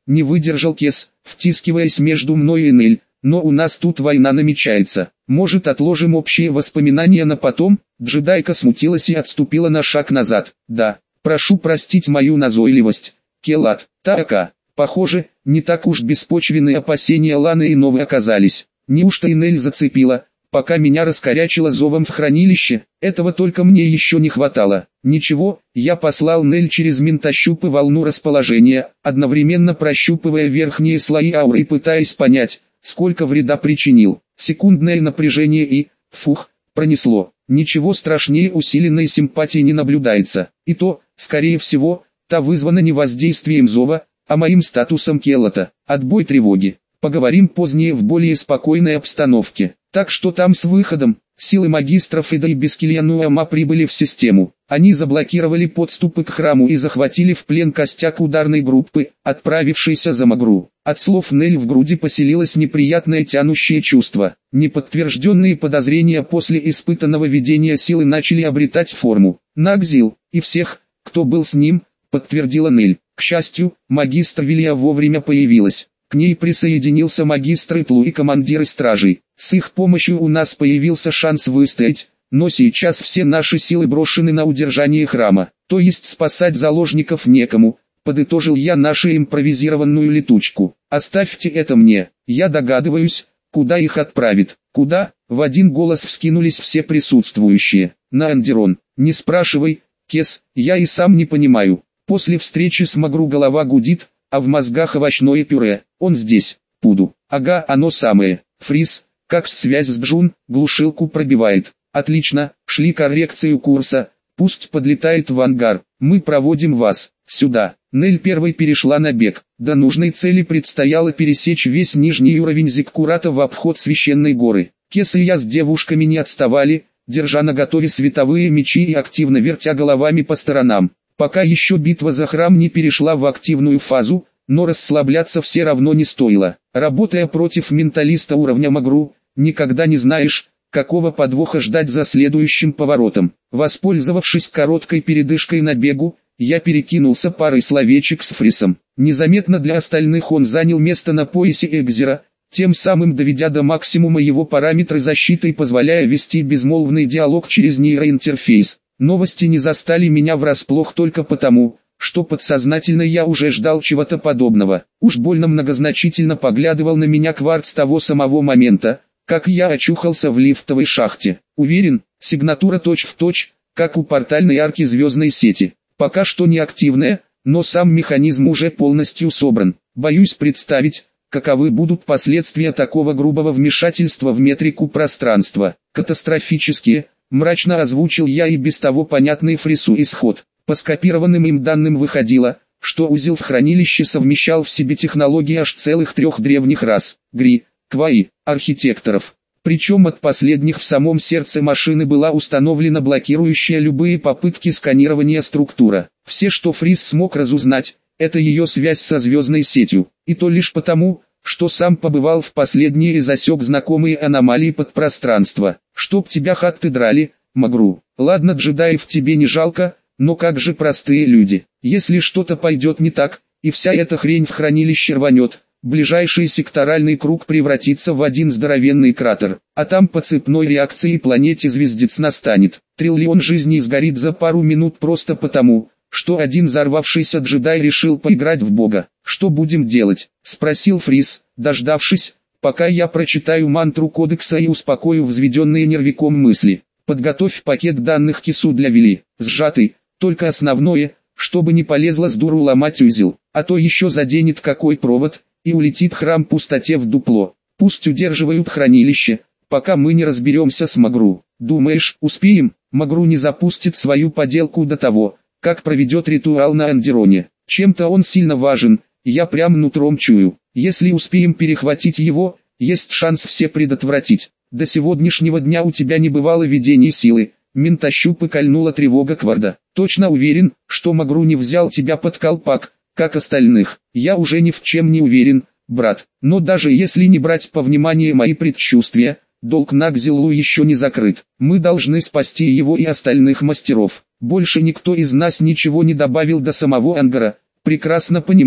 не выдержал Кес, втискиваясь между мной и Нель. Но у нас тут война намечается. Может, отложим общие воспоминания на потом? Джедайка смутилась и отступила на шаг назад. Да, прошу простить мою назойливость. Келат, Таака. Похоже, не так уж беспочвенные опасения Ланы и Новы оказались. Неужто Инель зацепила, пока меня раскорячило зовом в хранилище? Этого только мне еще не хватало. Ничего, я послал Нель через ментощупы волну расположения, одновременно прощупывая верхние слои ауры и пытаясь понять, сколько вреда причинил. Секундное напряжение и, фух, пронесло. Ничего страшнее усиленной симпатии не наблюдается. И то, скорее всего, та вызвана не воздействием зова, а моим статусом Келота. Отбой тревоги. Поговорим позднее в более спокойной обстановке. Так что там с выходом, силы магистров Ида и Бескильянуама прибыли в систему. Они заблокировали подступы к храму и захватили в плен костяк ударной группы, отправившейся за Магру. От слов Нель в груди поселилось неприятное тянущее чувство. Неподтвержденные подозрения после испытанного видения силы начали обретать форму. Нагзил, и всех, кто был с ним, подтвердила Нель. К счастью, магистр Вилья вовремя появилась. К ней присоединился магистр Итлу и командиры стражей. С их помощью у нас появился шанс выстоять, но сейчас все наши силы брошены на удержание храма, то есть спасать заложников некому, подытожил я нашу импровизированную летучку. Оставьте это мне, я догадываюсь, куда их отправит. Куда? В один голос вскинулись все присутствующие. На Андерон. Не спрашивай, Кес, я и сам не понимаю. После встречи с Магру голова гудит, а в мозгах овощное пюре. Он здесь, Пуду. Ага, оно самое. Фриз, как связь с Джун, глушилку пробивает. Отлично, шли коррекцию курса. Пусть подлетает в ангар. Мы проводим вас сюда. Нель первой перешла на бег. До нужной цели предстояло пересечь весь нижний уровень Зиккурата в обход священной горы. Кес и я с девушками не отставали, держа наготове световые мечи и активно вертя головами по сторонам. Пока еще битва за храм не перешла в активную фазу, но расслабляться все равно не стоило. Работая против менталиста уровня Магру, никогда не знаешь, какого подвоха ждать за следующим поворотом. Воспользовавшись короткой передышкой на бегу, я перекинулся парой словечек с Фрисом. Незаметно для остальных он занял место на поясе Экзера, тем самым доведя до максимума его параметры защиты и позволяя вести безмолвный диалог через нейроинтерфейс. Новости не застали меня врасплох только потому, что подсознательно я уже ждал чего-то подобного. Уж больно многозначительно поглядывал на меня Кварц того самого момента, как я очухался в лифтовой шахте. Уверен, сигнатура точь-в-точь, как у портальной арки звездной сети. Пока что не активная, но сам механизм уже полностью собран. Боюсь представить, каковы будут последствия такого грубого вмешательства в метрику пространства. Катастрофические. Мрачно озвучил я и без того понятный Фрису исход. По скопированным им данным выходило, что узел в хранилище совмещал в себе технологии аж целых 3 древних рас – Гри, Кваи, архитекторов. Причем от последних в самом сердце машины была установлена блокирующая любые попытки сканирования структура. Все, что Фрис смог разузнать, это ее связь со звездной сетью, и то лишь потому, что сам побывал в последние и засек знакомые аномалии подпространства. Чтоб тебя хатты драли, Магру. Ладно, джедаев тебе не жалко, но как же простые люди. Если что-то пойдет не так, и вся эта хрень в хранилище рванет, ближайший секторальный круг превратится в один здоровенный кратер, а там по цепной реакции планете-звездец настанет. Триллион жизней сгорит за пару минут просто потому, что один взорвавшийся джедай решил поиграть в бога. «Что будем делать?» – спросил Фрис, дождавшись, пока я прочитаю мантру кодекса и успокою взведенные нервиком мысли. «Подготовь пакет данных Кису для Вили, сжатый, только основное, чтобы не полезла с дуру ломать узел, а то еще заденет какой провод, и улетит храм пустоте в дупло. Пусть удерживают хранилище, пока мы не разберемся с Магру. Думаешь, успеем?» Магру не запустит свою поделку до того, как проведет ритуал на Андероне. Чем-то он сильно важен, я прям нутром чую. Если успеем перехватить его, есть шанс все предотвратить. До сегодняшнего дня у тебя не бывало видений силы. Ментощупы кольнула тревога Кварда. Точно уверен, что Магру не взял тебя под колпак, как остальных. Я уже ни в чем не уверен, брат. Но даже если не брать по вниманию мои предчувствия, долг Нагзиллу еще не закрыт. Мы должны спасти его и остальных мастеров. Больше никто из нас ничего не добавил до самого ангара, прекрасно понимая,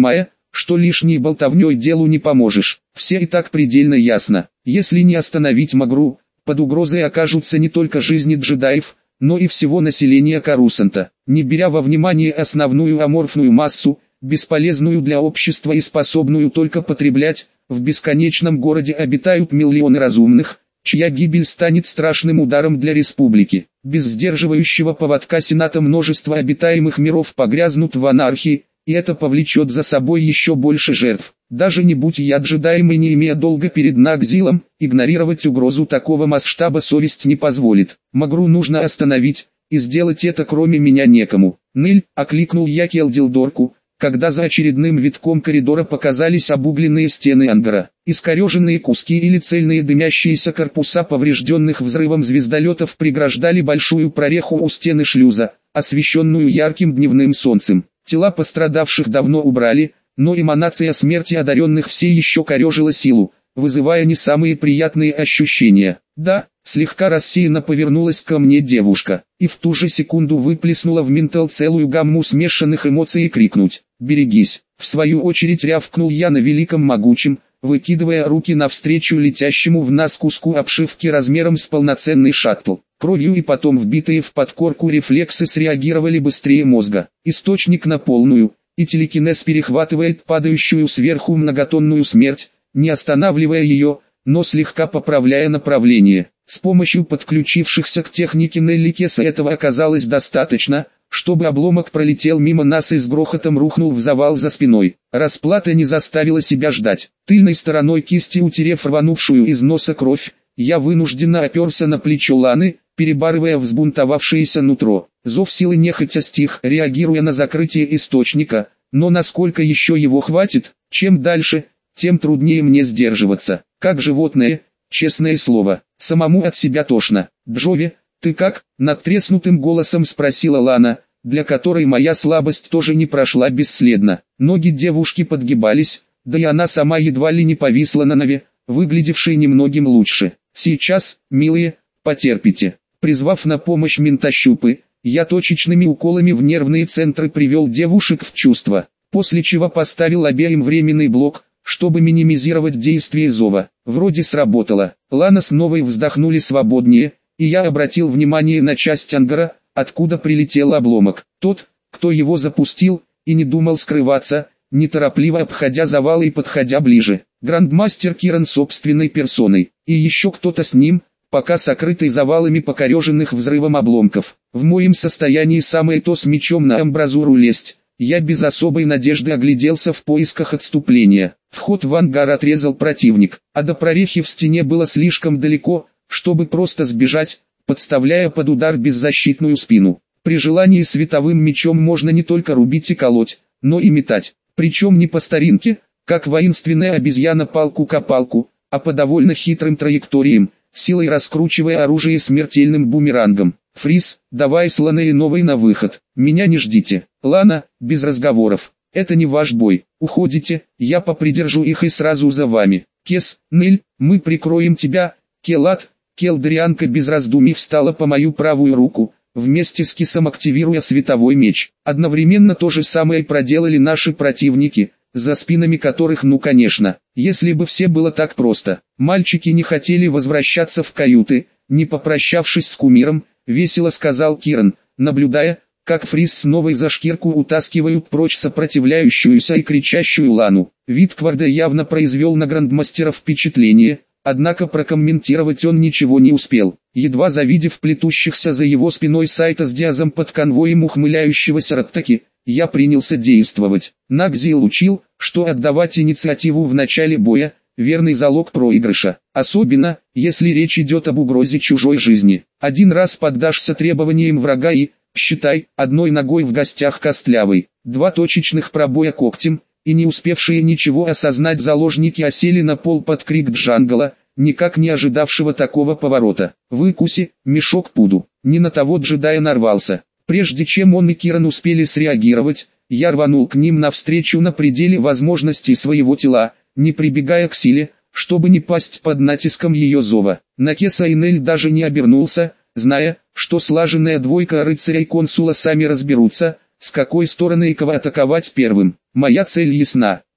что лишней болтовней делу не поможешь. Все и так предельно ясно. Если не остановить Магру, под угрозой окажутся не только жизни джедаев, но и всего населения Корусанта. Не беря во внимание основную аморфную массу, бесполезную для общества и способную только потреблять, в бесконечном городе обитают миллионы разумных, чья гибель станет страшным ударом для республики. Без сдерживающего поводка Сената множество обитаемых миров погрязнут в анархии, и это повлечет за собой еще больше жертв. Даже не будь я джедаем и не имея долга перед Нагзилом, игнорировать угрозу такого масштаба совесть не позволит. Магру нужно остановить, и сделать это кроме меня некому. «Нель», — окликнул я Келдилдорку, когда за очередным витком коридора показались обугленные стены ангара. Искореженные куски или цельные дымящиеся корпуса поврежденных взрывом звездолетов преграждали большую прореху у стены шлюза, освещенную ярким дневным солнцем. Тела пострадавших давно убрали, но эманация смерти одаренных все еще корежила силу, вызывая не самые приятные ощущения. «Да», — слегка рассеянно повернулась ко мне девушка, и в ту же секунду выплеснула в ментал целую гамму смешанных эмоций и крикнуть: «Берегись!». В свою очередь рявкнул я на великом могучем, выкидывая руки навстречу летящему в нас куску обшивки размером с полноценный шаттл. Кровью и потом вбитые в подкорку рефлексы среагировали быстрее мозга. Источник на полную, и телекинез перехватывает падающую сверху многотонную смерть, не останавливая ее, но слегка поправляя направление. С помощью подключившихся к технике Нелликеса этого оказалось достаточно, чтобы обломок пролетел мимо нас и с грохотом рухнул в завал за спиной. Расплата не заставила себя ждать. Тыльной стороной кисти утерев рванувшую из носа кровь, я вынужденно оперся на плечо Ланы, перебарывая взбунтовавшееся нутро. Зов силы нехотя стих, реагируя на закрытие источника, но насколько еще его хватит? Чем дальше, тем труднее мне сдерживаться. Как животное, честное слово, самому от себя тошно. «Джови, ты как?» — надтреснутым голосом спросила Лана, для которой моя слабость тоже не прошла бесследно. Ноги девушки подгибались, да и она сама едва ли не повисла на нове, выглядевшей немногим лучше. «Сейчас, милые, потерпите». Призвав на помощь ментощупы, я точечными уколами в нервные центры привел девушек в чувство, после чего поставил обеим временный блок, чтобы минимизировать действие зова. Вроде сработало. Лана с Новой вздохнули свободнее, и я обратил внимание на часть ангара, откуда прилетел обломок. Тот, кто его запустил, и не думал скрываться, неторопливо обходя завалы и подходя ближе. Грандмастер Киран собственной персоной, и еще кто-то с ним, пока сокрытый завалами покореженных взрывом обломков. В моем состоянии самое то с мечом на амбразуру лезть. Я без особой надежды огляделся в поисках отступления. Вход в ангар отрезал противник, а до прорехи в стене было слишком далеко, чтобы просто сбежать, подставляя под удар беззащитную спину. При желании световым мечом можно не только рубить и колоть, но и метать. Причем не по старинке, как воинственная обезьяна палку-копалку, а по довольно хитрым траекториям, силой раскручивая оружие смертельным бумерангом. «Фриз, давай с Ланой и Новой на выход, меня не ждите». «Лана, без разговоров, это не ваш бой, уходите, я попридержу их и сразу за вами». «Кес, Нель, мы прикроем тебя». «Келат». Келдрианка без раздумий встала по мою правую руку, вместе с Кесом активируя световой меч. Одновременно то же самое проделали наши противники, за спинами которых, ну конечно, если бы все было так просто. Мальчики не хотели возвращаться в каюты, не попрощавшись с кумиром, весело сказал Киран, наблюдая, как Фриз с Новой за шкирку утаскивают прочь сопротивляющуюся и кричащую Лану. Вид Кварда явно произвел на грандмастера впечатление, однако прокомментировать он ничего не успел. Едва завидев плетущихся за его спиной Сайта с Диазом под конвоем ухмыляющегося Раттаки, я принялся действовать. Нагзил учил, что отдавать инициативу в начале боя – верный залог проигрыша, особенно, если речь идет об угрозе чужой жизни. Один раз поддашься требованиям врага и, считай, одной ногой в гостях костлявой. Два точечных пробоя когтем, и не успевшие ничего осознать заложники осели на пол под крик Джангала, никак не ожидавшего такого поворота. «Выкуси, мешок пуду». Не на того джедая нарвался. Прежде чем он и Киран успели среагировать, я рванул к ним навстречу на пределе возможностей своего тела, не прибегая к силе, чтобы не пасть под натиском ее зова. На Кеса и Нель даже не обернулся, зная, что слаженная двойка рыцарей консула сами разберутся, с какой стороны и кого атаковать первым. Моя цель ясна.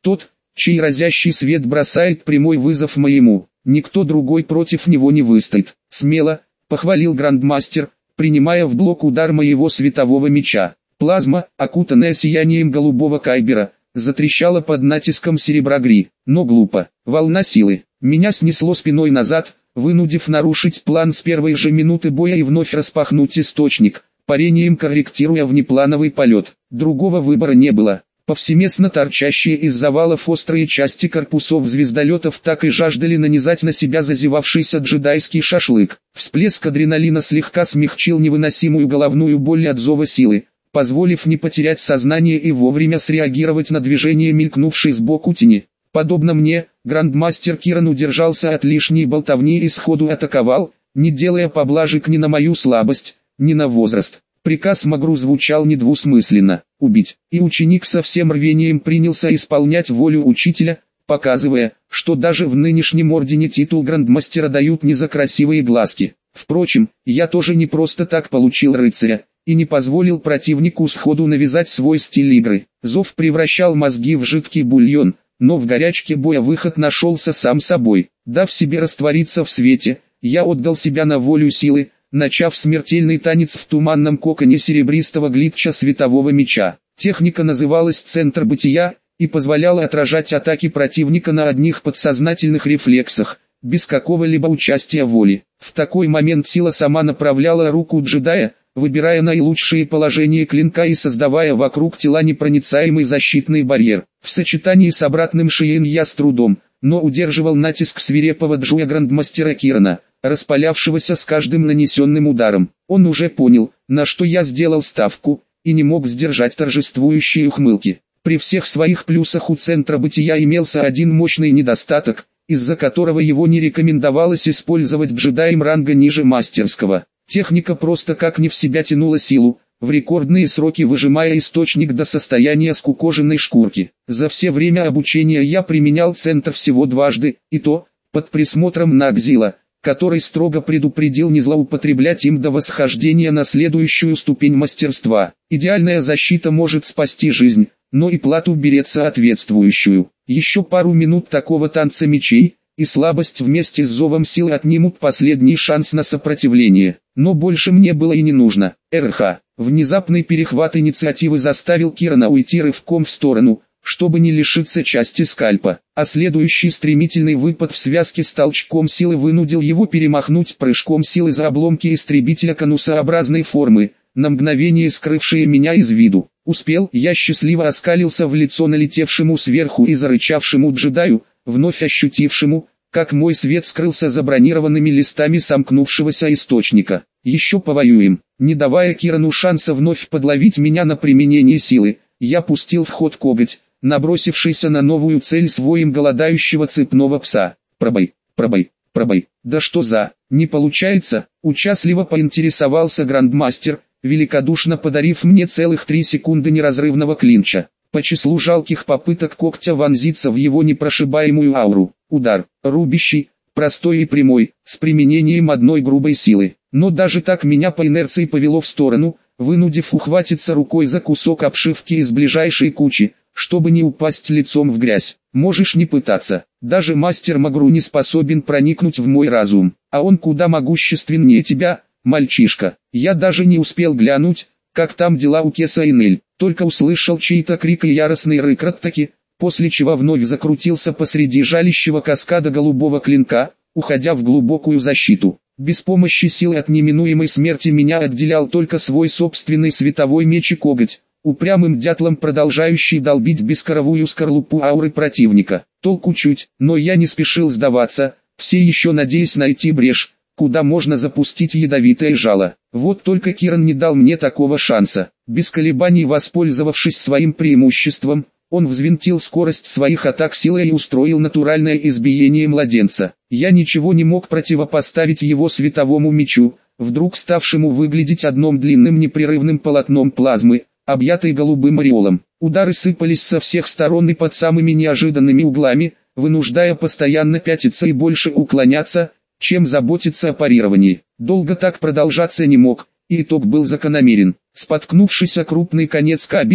Тот, чей разящий свет бросает прямой вызов моему, никто другой против него не выстоит. Смело, похвалил грандмастер, принимая в блок удар моего светового меча. Плазма, окутанная сиянием голубого кайбера, затрещала под натиском серебра Гри. Но глупо. Волна силы. Меня снесло спиной назад, вынудив нарушить план с первой же минуты боя и вновь распахнуть источник, парением корректируя внеплановый полет. Другого выбора не было. Повсеместно торчащие из завалов острые части корпусов звездолетов так и жаждали нанизать на себя зазевавшийся джедайский шашлык. Всплеск адреналина слегка смягчил невыносимую головную боль от зова силы, позволив не потерять сознание и вовремя среагировать на движение мелькнувшей сбоку тени. Подобно мне, грандмастер Киран удержался от лишней болтовни и сходу атаковал, не делая поблажек ни на мою слабость, ни на возраст. Приказ Магру звучал недвусмысленно – убить, и ученик со всем рвением принялся исполнять волю учителя, показывая, что даже в нынешнем ордене титул грандмастера дают не за красивые глазки. Впрочем, я тоже не просто так получил рыцаря, и не позволил противнику сходу навязать свой стиль игры. Зов превращал мозги в жидкий бульон, но в горячке боя выход нашелся сам собой. Дав себе раствориться в свете, я отдал себя на волю силы, начав смертельный танец в туманном коконе серебристого глитча светового меча. Техника называлась «Центр бытия» и позволяла отражать атаки противника на одних подсознательных рефлексах, без какого-либо участия воли. В такой момент сила сама направляла руку джедая, выбирая наилучшие положения клинка и создавая вокруг тела непроницаемый защитный барьер. В сочетании с обратным Шиен я с трудом, но удерживал натиск свирепого джуя грандмастера Кирана, распалявшегося с каждым нанесенным ударом. Он уже понял, на что я сделал ставку, и не мог сдержать торжествующие ухмылки. При всех своих плюсах у центра бытия имелся один мощный недостаток, из-за которого его не рекомендовалось использовать джедаем ранга ниже мастерского. Техника просто как не в себя тянула силу, в рекордные сроки выжимая источник до состояния скукоженной шкурки. За все время обучения я применял центр всего дважды, и то, под присмотром Нагзила, который строго предупредил не злоупотреблять им до восхождения на следующую ступень мастерства. Идеальная защита может спасти жизнь, но и плату берет соответствующую. Еще пару минут такого танца мечей, и слабость вместе с зовом силы отнимут последний шанс на сопротивление. Но больше мне было и не нужно. РХ. Внезапный перехват инициативы заставил Кирана уйти рывком в сторону, чтобы не лишиться части скальпа, а следующий стремительный выпад в связке с толчком силы вынудил его перемахнуть прыжком силы за обломки истребителя конусообразной формы, на мгновение скрывшие меня из виду. Успел, я счастливо оскалился в лицо налетевшему сверху и зарычавшему джедаю, вновь ощутившему, как мой свет скрылся за бронированными листами сомкнувшегося источника. Еще повоюем. Не давая Кирану шанса вновь подловить меня на применение силы, я пустил в ход коготь, набросившийся на новую цель с воем голодающего цепного пса. Пробой, пробой, пробой. Да что за... Не получается? Участливо поинтересовался грандмастер, великодушно подарив мне целых 3 секунды неразрывного клинча. По числу жалких попыток когтя вонзиться в его непрошибаемую ауру. Удар, рубящий, простой и прямой, с применением одной грубой силы. Но даже так меня по инерции повело в сторону, вынудив ухватиться рукой за кусок обшивки из ближайшей кучи, чтобы не упасть лицом в грязь. Можешь не пытаться. Даже мастер Магру не способен проникнуть в мой разум. А он куда могущественнее тебя, мальчишка. Я даже не успел глянуть, как там дела у Кеса и Нель. Только услышал чей-то крик и яростный рык Раттаки, после чего вновь закрутился посреди жалящего каскада голубого клинка, уходя в глубокую защиту. Без помощи силы от неминуемой смерти меня отделял только свой собственный световой меч и коготь, упрямым дятлом продолжающий долбить бескоровую скорлупу ауры противника. Толку чуть, но я не спешил сдаваться, все еще надеясь найти брешь, куда можно запустить ядовитое жало. Вот только Киран не дал мне такого шанса. Без колебаний воспользовавшись своим преимуществом, он взвинтил скорость своих атак силой и устроил натуральное избиение младенца. Я ничего не мог противопоставить его световому мечу, вдруг ставшему выглядеть одним длинным непрерывным полотном плазмы, объятой голубым ореолом. Удары сыпались со всех сторон и под самыми неожиданными углами, вынуждая постоянно пятиться и больше уклоняться, чем заботиться о парировании. Долго так продолжаться не мог, и итог был закономерен. Споткнувшись о крупный конец кабеля,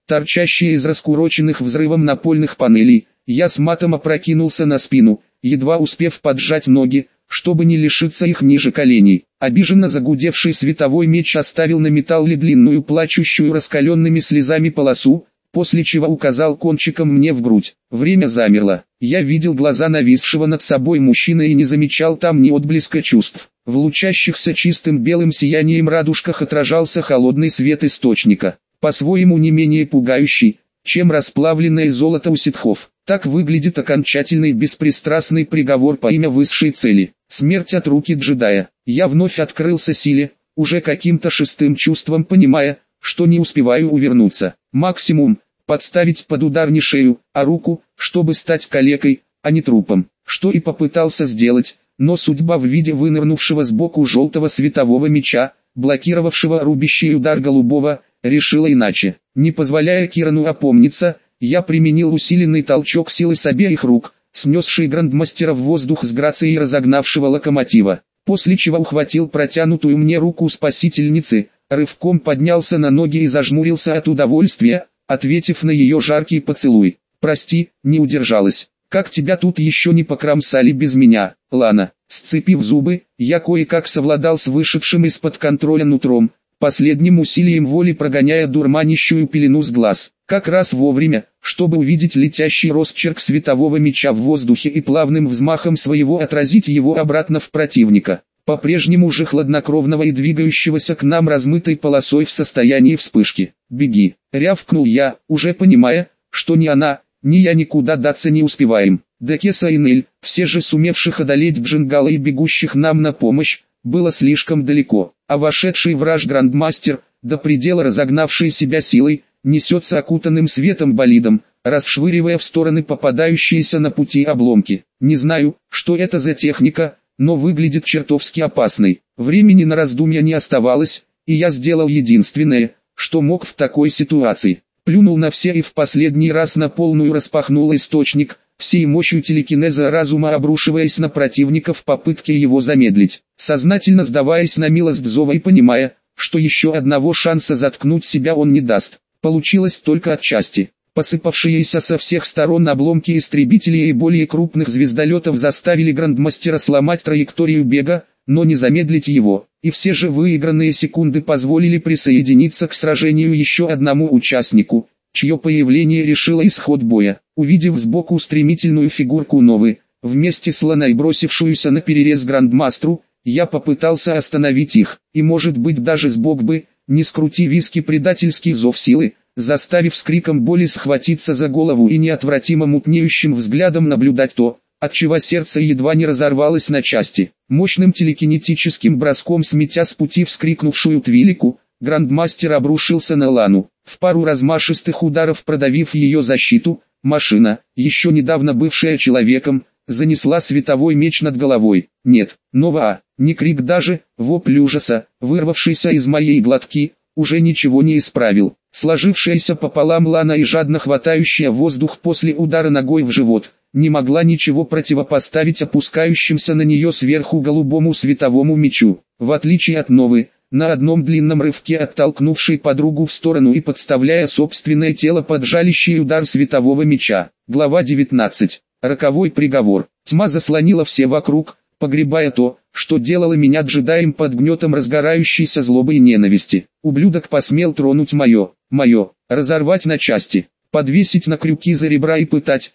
торчащие из раскуроченных взрывом напольных панелей. Я с матом опрокинулся на спину, едва успев поджать ноги, чтобы не лишиться их ниже коленей. Обиженно загудевший световой меч оставил на металле длинную плачущую раскаленными слезами полосу, после чего указал кончиком мне в грудь. Время замерло. Я видел глаза нависшего над собой мужчины и не замечал там ни отблеска чувств. В лучащихся чистым белым сиянием радужках отражался холодный свет источника, по-своему не менее пугающий, чем расплавленное золото у ситхов. Так выглядит окончательный беспристрастный приговор по имя высшей цели. Смерть от руки джедая. Я вновь открылся силе, уже каким-то шестым чувством понимая, что не успеваю увернуться. Максимум – подставить под удар не шею, а руку, чтобы стать калекой, а не трупом. Что и попытался сделать, но судьба в виде вынырнувшего сбоку желтого светового меча, блокировавшего рубящий удар голубого, решила иначе. Не позволяя Кирану опомниться, я применил усиленный толчок силы с обеих рук, снесший грандмастера в воздух с грацией разогнавшего локомотива, после чего ухватил протянутую мне руку спасительницы, рывком поднялся на ноги и зажмурился от удовольствия, ответив на ее жаркий поцелуй. «Прости, не удержалась. Как тебя тут еще не покромсали без меня, Лана?» Сцепив зубы, я кое-как совладал с вышедшим из-под контроля нутром, последним усилием воли прогоняя дурманящую пелену с глаз. Как раз вовремя, чтобы увидеть летящий росчерк светового меча в воздухе и плавным взмахом своего отразить его обратно в противника, по-прежнему же хладнокровного и двигающегося к нам размытой полосой в состоянии вспышки. «Беги!» — рявкнул я, уже понимая, что ни она, ни я никуда даться не успеваем. Декеса и Нель, все же сумевших одолеть Бджингала и бегущих нам на помощь, было слишком далеко, а вошедший враж грандмастер, до предела разогнавший себя силой, несется окутанным светом болидом, расшвыривая в стороны попадающиеся на пути обломки. Не знаю, что это за техника, но выглядит чертовски опасной. Времени на раздумья не оставалось, и я сделал единственное, что мог в такой ситуации. Плюнул на все и в последний раз на полную распахнул источник, всей мощью телекинеза разума обрушиваясь на противника в попытке его замедлить. Сознательно сдаваясь на милость зова и понимая, что еще одного шанса заткнуть себя он не даст. Получилось только отчасти. Посыпавшиеся со всех сторон обломки истребителей и более крупных звездолетов заставили грандмастера сломать траекторию бега, но не замедлить его, и все же выигранные секунды позволили присоединиться к сражению еще одному участнику, чье появление решило исход боя. Увидев сбоку стремительную фигурку Новы, вместе с Ланой бросившуюся на перерез грандмастеру, я попытался остановить их, и может быть даже сбок бы, не скрути виски предательский зов силы, заставив с криком боли схватиться за голову и неотвратимо мутнеющим взглядом наблюдать то, отчего сердце едва не разорвалось на части. Мощным телекинетическим броском сметя с пути вскрикнувшую Твилику, грандмастер обрушился на Лану. В пару размашистых ударов продавив ее защиту, машина, еще недавно бывшая человеком, занесла световой меч над головой. Нет, Нова, не крик даже, вопль ужаса, вырвавшийся из моей глотки, уже ничего не исправил. Сложившаяся пополам Лана и жадно хватающая воздух после удара ногой в живот, не могла ничего противопоставить опускающимся на нее сверху голубому световому мечу. В отличие от Новы, на одном длинном рывке оттолкнувшей подругу в сторону и подставляя собственное тело под жалящий удар светового меча. Глава 19. Роковой приговор. Тьма заслонила все вокруг, погребая то, что делало меня джедаем под гнетом разгорающейся злобы и ненависти. Ублюдок посмел тронуть мое, разорвать на части, подвесить на крюки за ребра и пытать,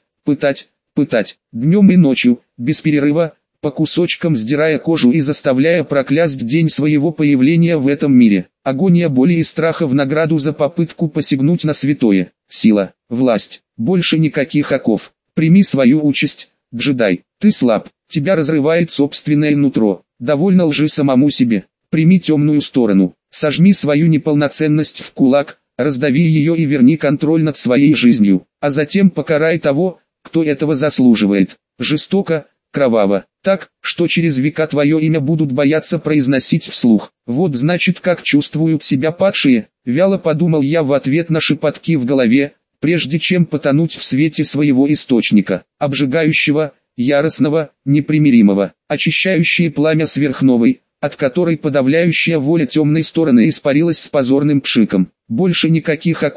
днем и ночью, без перерыва, по кусочкам сдирая кожу и заставляя проклясть день своего появления в этом мире. Агония боли и страха в награду за попытку посягнуть на святое. Сила, власть, больше никаких оков. Прими свою участь, джедай. Ты слаб, тебя разрывает собственное нутро. Довольно лжи самому себе. Прими темную сторону. Сожми свою неполноценность в кулак, раздави ее и верни контроль над своей жизнью. А затем покарай того, кто этого заслуживает. Жестоко, кроваво, так, что через века твое имя будут бояться произносить вслух. Вот значит, как чувствуют себя падшие, вяло подумал я в ответ на шепотки в голове, прежде чем потонуть в свете своего источника, обжигающего, яростного, непримиримого, очищающее пламя сверхновой, от которой подавляющая воля темной стороны испарилась с позорным пшиком. Больше никаких оков,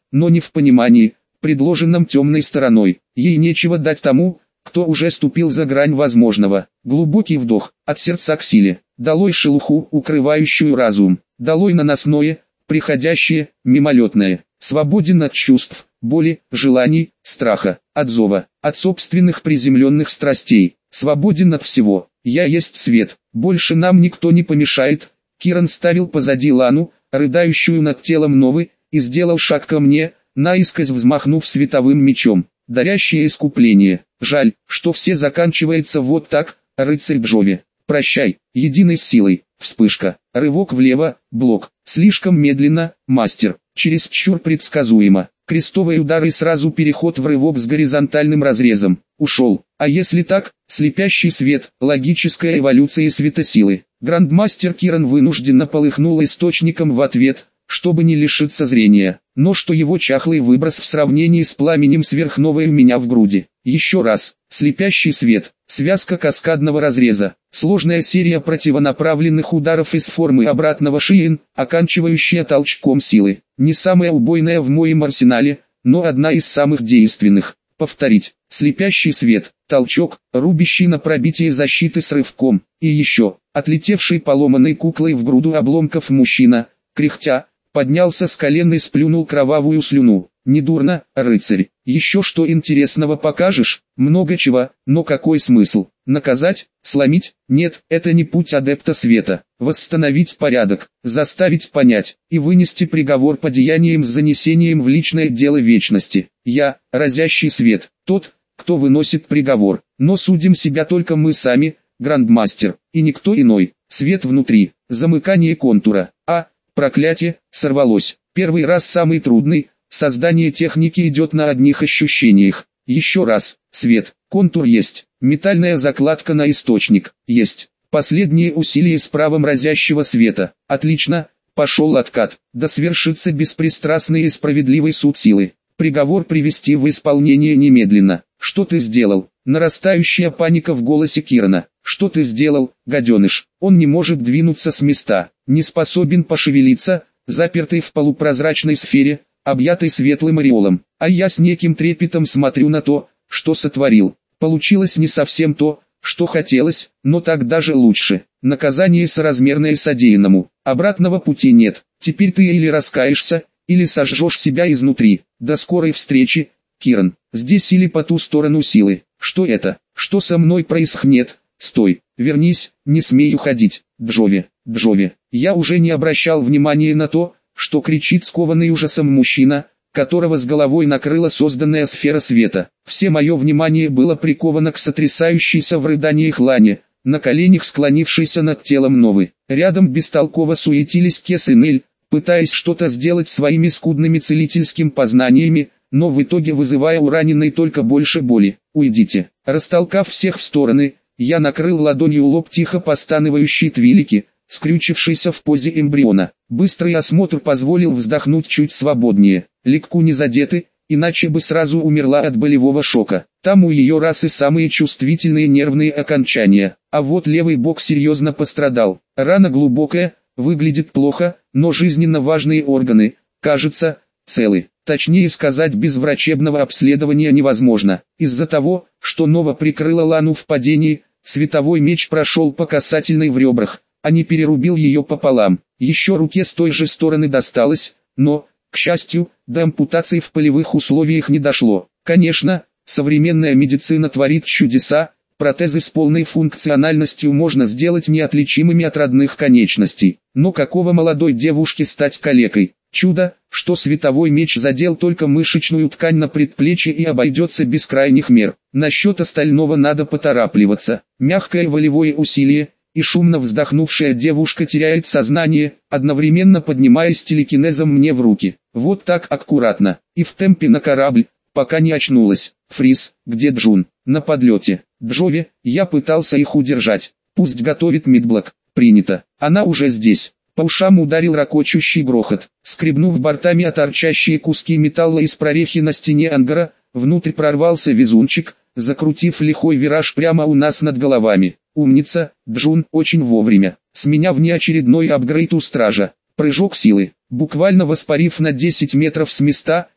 но не в понимании, предложенном темной стороной. Ей нечего дать тому, кто уже ступил за грань возможного. Глубокий вдох, от сердца к силе. Долой шелуху, укрывающую разум. Долой наносное, приходящее, мимолетное. Свободен от чувств, боли, желаний, страха, от зова, от собственных приземленных страстей. Свободен от всего. Я есть свет, больше нам никто не помешает. Киран ставил позади Лану, рыдающую над телом Новы, и сделал шаг ко мне, наискось взмахнув световым мечом, дарящее искупление. Жаль, что все заканчивается вот так, рыцарь Джови. Прощай, единой силой. Вспышка, рывок влево, блок, слишком медленно, мастер, чересчур предсказуемо. Крестовый удар и сразу переход в рывок с горизонтальным разрезом. Ушел. А если так, слепящий свет, логическая эволюция светосилы. Грандмастер Киран вынужденно полыхнул источником в ответ, чтобы не лишиться зрения. Но что его чахлый выброс в сравнении с пламенем сверхновой у меня в груди. Еще раз, слепящий свет, связка каскадного разреза, сложная серия противонаправленных ударов из формы обратного шиин, оканчивающая толчком силы. Не самая убойная в моем арсенале, но одна из самых действенных. Повторить. Слепящий свет, толчок, рубящий на пробитие защиты с рывком. И еще, отлетевший поломанной куклой в груду обломков мужчина, кряхтя, поднялся с колен и сплюнул кровавую слюну. Недурно, рыцарь. Еще что интересного покажешь? Много чего, но какой смысл? Наказать? Сломить? Нет, это не путь адепта света. Восстановить порядок, заставить понять и вынести приговор по деяниям с занесением в личное дело вечности. Я, разящий свет, тот, кто выносит приговор. Но судим себя только мы сами, грандмастер, и никто иной. Свет внутри, замыкание контура. Проклятие, сорвалось. Первый раз самый трудный. Создание техники идет на одних ощущениях. Еще раз, свет, контур есть, метальная закладка на источник, есть. Последние усилия с правом разящего света. Отлично, пошел откат. Да свершится беспристрастный и справедливый суд силы. Приговор привести в исполнение немедленно. Что ты сделал? Нарастающая паника в голосе Кирана. Что ты сделал, гаденыш? Он не может двинуться с места, не способен пошевелиться, запертый в полупрозрачной сфере, объятый светлым ореолом. А я с неким трепетом смотрю на то, что сотворил. Получилось не совсем то, что хотелось, но так даже лучше. Наказание соразмерное содеянному. Обратного пути нет. Теперь ты или раскаешься, или сожжешь себя изнутри. До скорой встречи, Киран. Здесь или по ту сторону силы. Что это? Что со мной происходит? Стой, вернись, не смей уходить. Джови, Джови. Я уже не обращал внимания на то, что кричит скованный ужасом мужчина, которого с головой накрыла созданная сфера света. Все мое внимание было приковано к сотрясающейся в рыданиях Лане, на коленях склонившейся над телом Новы. Рядом бестолково суетились Кес и Нель, пытаясь что-то сделать своими скудными целительскими познаниями, но в итоге вызывая у раненой только больше боли. Уйдите. Растолкав всех в стороны, я накрыл ладонью лоб тихо постанывающей Твилики, скрючившейся в позе эмбриона. Быстрый осмотр позволил вздохнуть чуть свободнее. Легку не задеты, иначе бы сразу умерла от болевого шока. Там у ее расы самые чувствительные нервные окончания, а вот левый бок серьезно пострадал. Рана глубокая, выглядит плохо, но жизненно важные органы, кажется, целы. Точнее сказать, без врачебного обследования невозможно. Из-за того, что Нова прикрыла Лану в падении, световой меч прошел по касательной в ребрах, а не перерубил ее пополам. Еще руке с той же стороны досталось, но, к счастью, до ампутации в полевых условиях не дошло. Конечно, современная медицина творит чудеса, протезы с полной функциональностью можно сделать неотличимыми от родных конечностей. Но какого молодой девушке стать калекой? Чудо, что световой меч задел только мышечную ткань на предплечье и обойдется без крайних мер. Насчет остального надо поторапливаться. Мягкое волевое усилие, и шумно вздохнувшая девушка теряет сознание, одновременно поднимаясь телекинезом мне в руки. Вот так аккуратно, и в темпе на корабль, пока не очнулась. Фриз, где Джун? На подлете. Джови, я пытался их удержать. Пусть готовит мидблок. Принято. Она уже здесь. По ушам ударил ракочущий грохот. Скребнув бортами о торчащие куски металла из прорехи на стене ангара, внутрь прорвался везунчик, закрутив лихой вираж прямо у нас над головами. Умница, Джун, очень вовремя. С меня внеочередной апгрейд у стража. Прыжок силы. Буквально воспарив на 10 метров с места,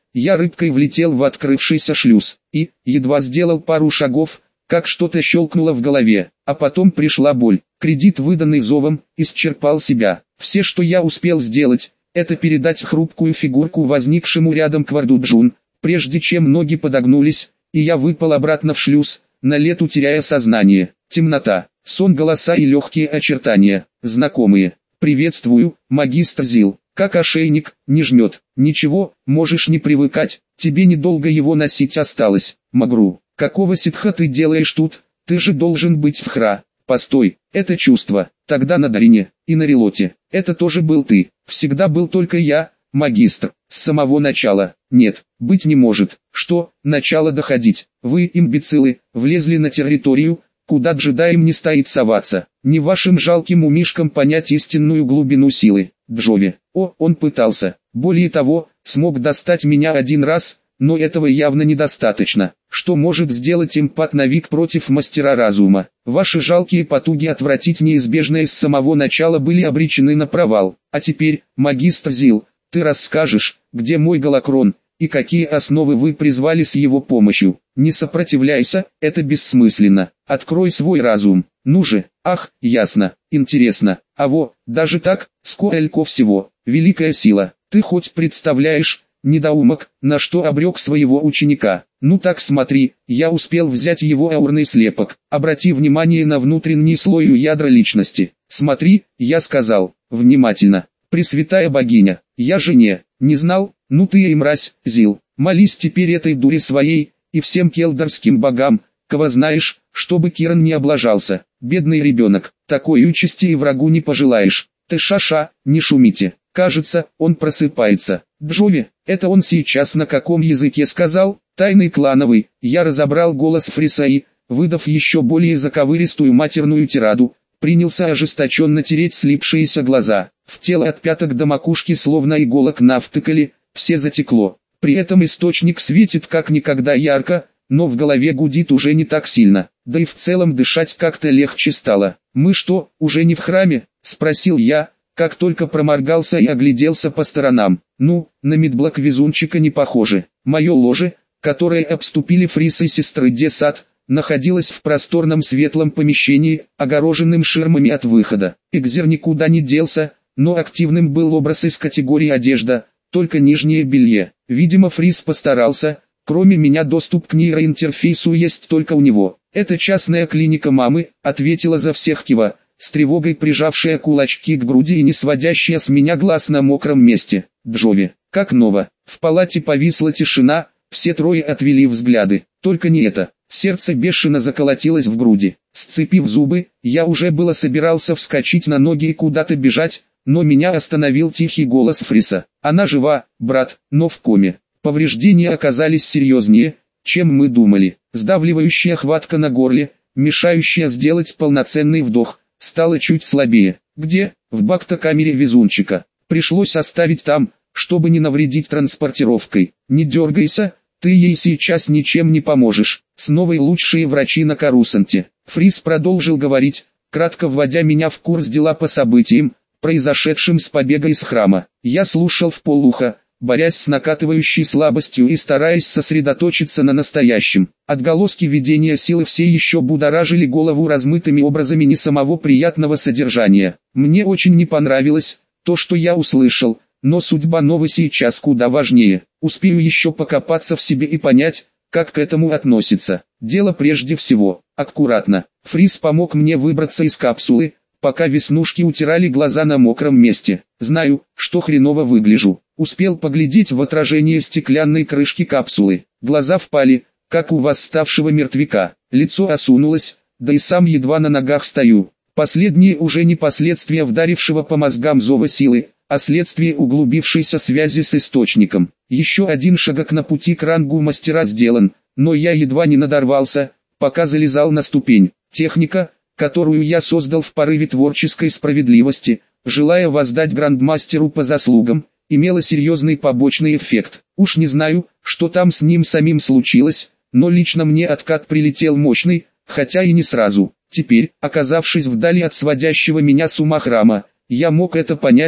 я рыбкой влетел в открывшийся шлюз, и, едва сделал пару шагов, как что-то щелкнуло в голове, а потом пришла боль. Кредит, выданный зовом, исчерпал себя. Все, что я успел сделать, это передать хрупкую фигурку возникшему рядом Кварду-Джун, прежде чем ноги подогнулись, и я выпал обратно в шлюз, на лету теряя сознание. Темнота, сон, голоса и легкие очертания, знакомые. «Приветствую, магистр Зил, как ошейник, не жмет, ничего, можешь не привыкать, тебе недолго его носить осталось, Магру, какого ситха ты делаешь тут, ты же должен быть в Хра, постой, это чувство, тогда на Дарине, и на Релоте, это тоже был ты, всегда был только я, магистр, с самого начала, нет, быть не может, что, начало доходить, вы, имбецилы, влезли на территорию, куда джедаям не стоит соваться, не вашим жалким умишкам понять истинную глубину силы, Джови. Он пытался, более того, смог достать меня один раз, но этого явно недостаточно. Что может сделать эмпат-навик против мастера разума? Ваши жалкие потуги отвратить неизбежное с самого начала были обречены на провал. А теперь, магистр Зил, ты расскажешь, где мой голокрон, и какие основы вы призвали с его помощью. Не сопротивляйся, это бессмысленно. Открой свой разум. Ну же, ах, ясно, интересно. А во, даже так, сколько всего. Великая сила. Ты хоть представляешь, недоумок, на что обрек своего ученика? Ну так смотри, я успел взять его аурный слепок. Обрати внимание на внутренний слой у ядра личности. Смотри, я сказал, внимательно. Пресвятая богиня, я же не знал, ну ты и мразь, Зил, молись теперь этой дуре своей, и всем келдорским богам, кого знаешь, чтобы Киран не облажался, бедный ребенок, такой участи и врагу не пожелаешь. Ты шаша, не шумите, кажется, он просыпается. Джови, это он сейчас на каком языке сказал? Тайный клановый. Я разобрал голос Фриса и, выдав еще более заковыристую матерную тираду, принялся ожесточенно тереть слипшиеся глаза. В тело от пяток до макушки словно иголок навтыкали, все затекло. При этом источник светит как никогда ярко, но в голове гудит уже не так сильно, да и в целом дышать как-то легче стало. «Мы что, уже не в храме?» – спросил я, как только проморгался и огляделся по сторонам. Ну, на медблок-везунчика не похоже. Мое ложе, которое обступили Фрис и сестры Десад, находилась в просторном светлом помещении, огороженным ширмами от выхода. Экзер никуда не делся, но активным был образ из категории одежда, только нижнее белье. Видимо, Фрис постарался, кроме меня доступ к нейроинтерфейсу есть только у него. «Это частная клиника мамы», — ответила за всех Кива, с тревогой прижавшая кулачки к груди и не сводящая с меня глаз на мокром месте. Джови, как ново. В палате повисла тишина, все трое отвели взгляды, только не это. Сердце бешено заколотилось в груди. Сцепив зубы, я уже было собирался вскочить на ноги и куда-то бежать, но меня остановил тихий голос Фриса. «Она жива, брат, но в коме. Повреждения оказались серьезнее, чем мы думали. Сдавливающая хватка на горле, мешающая сделать полноценный вдох, стала чуть слабее. Где? В бактокамере везунчика. Пришлось оставить там, чтобы не навредить транспортировкой. Не дергайся, ты ей сейчас ничем не поможешь. С новой лучшие врачи на Карусанте». Фрис продолжил говорить, кратко вводя меня в курс дела по событиям, произошедшим с побега из храма. Я слушал вполуха, борясь с накатывающей слабостью и стараясь сосредоточиться на настоящем. Отголоски видения силы все еще будоражили голову размытыми образами не самого приятного содержания. Мне очень не понравилось то, что я услышал, но судьба Новы сейчас куда важнее. Успею еще покопаться в себе и понять, как к этому относиться. Дело прежде всего, аккуратно. Фрис помог мне выбраться из капсулы, пока веснушки утирали глаза на мокром месте. Знаю, что хреново выгляжу. Успел поглядеть в отражение стеклянной крышки капсулы. Глаза впали, как у восставшего мертвяка. Лицо осунулось, да и сам едва на ногах стою. Последние уже не последствия вдарившего по мозгам зова силы, а следствие углубившейся связи с источником. Еще один шаг на пути к рангу мастера сделан, но я едва не надорвался, пока залезал на ступень. Техника, которую я создал в порыве творческой справедливости, желая воздать грандмастеру по заслугам, имела серьезный побочный эффект. Уж не знаю, что там с ним самим случилось, но лично мне откат прилетел мощный, хотя и не сразу. Теперь, оказавшись вдали от сводящего меня с ума храма, я мог это понять,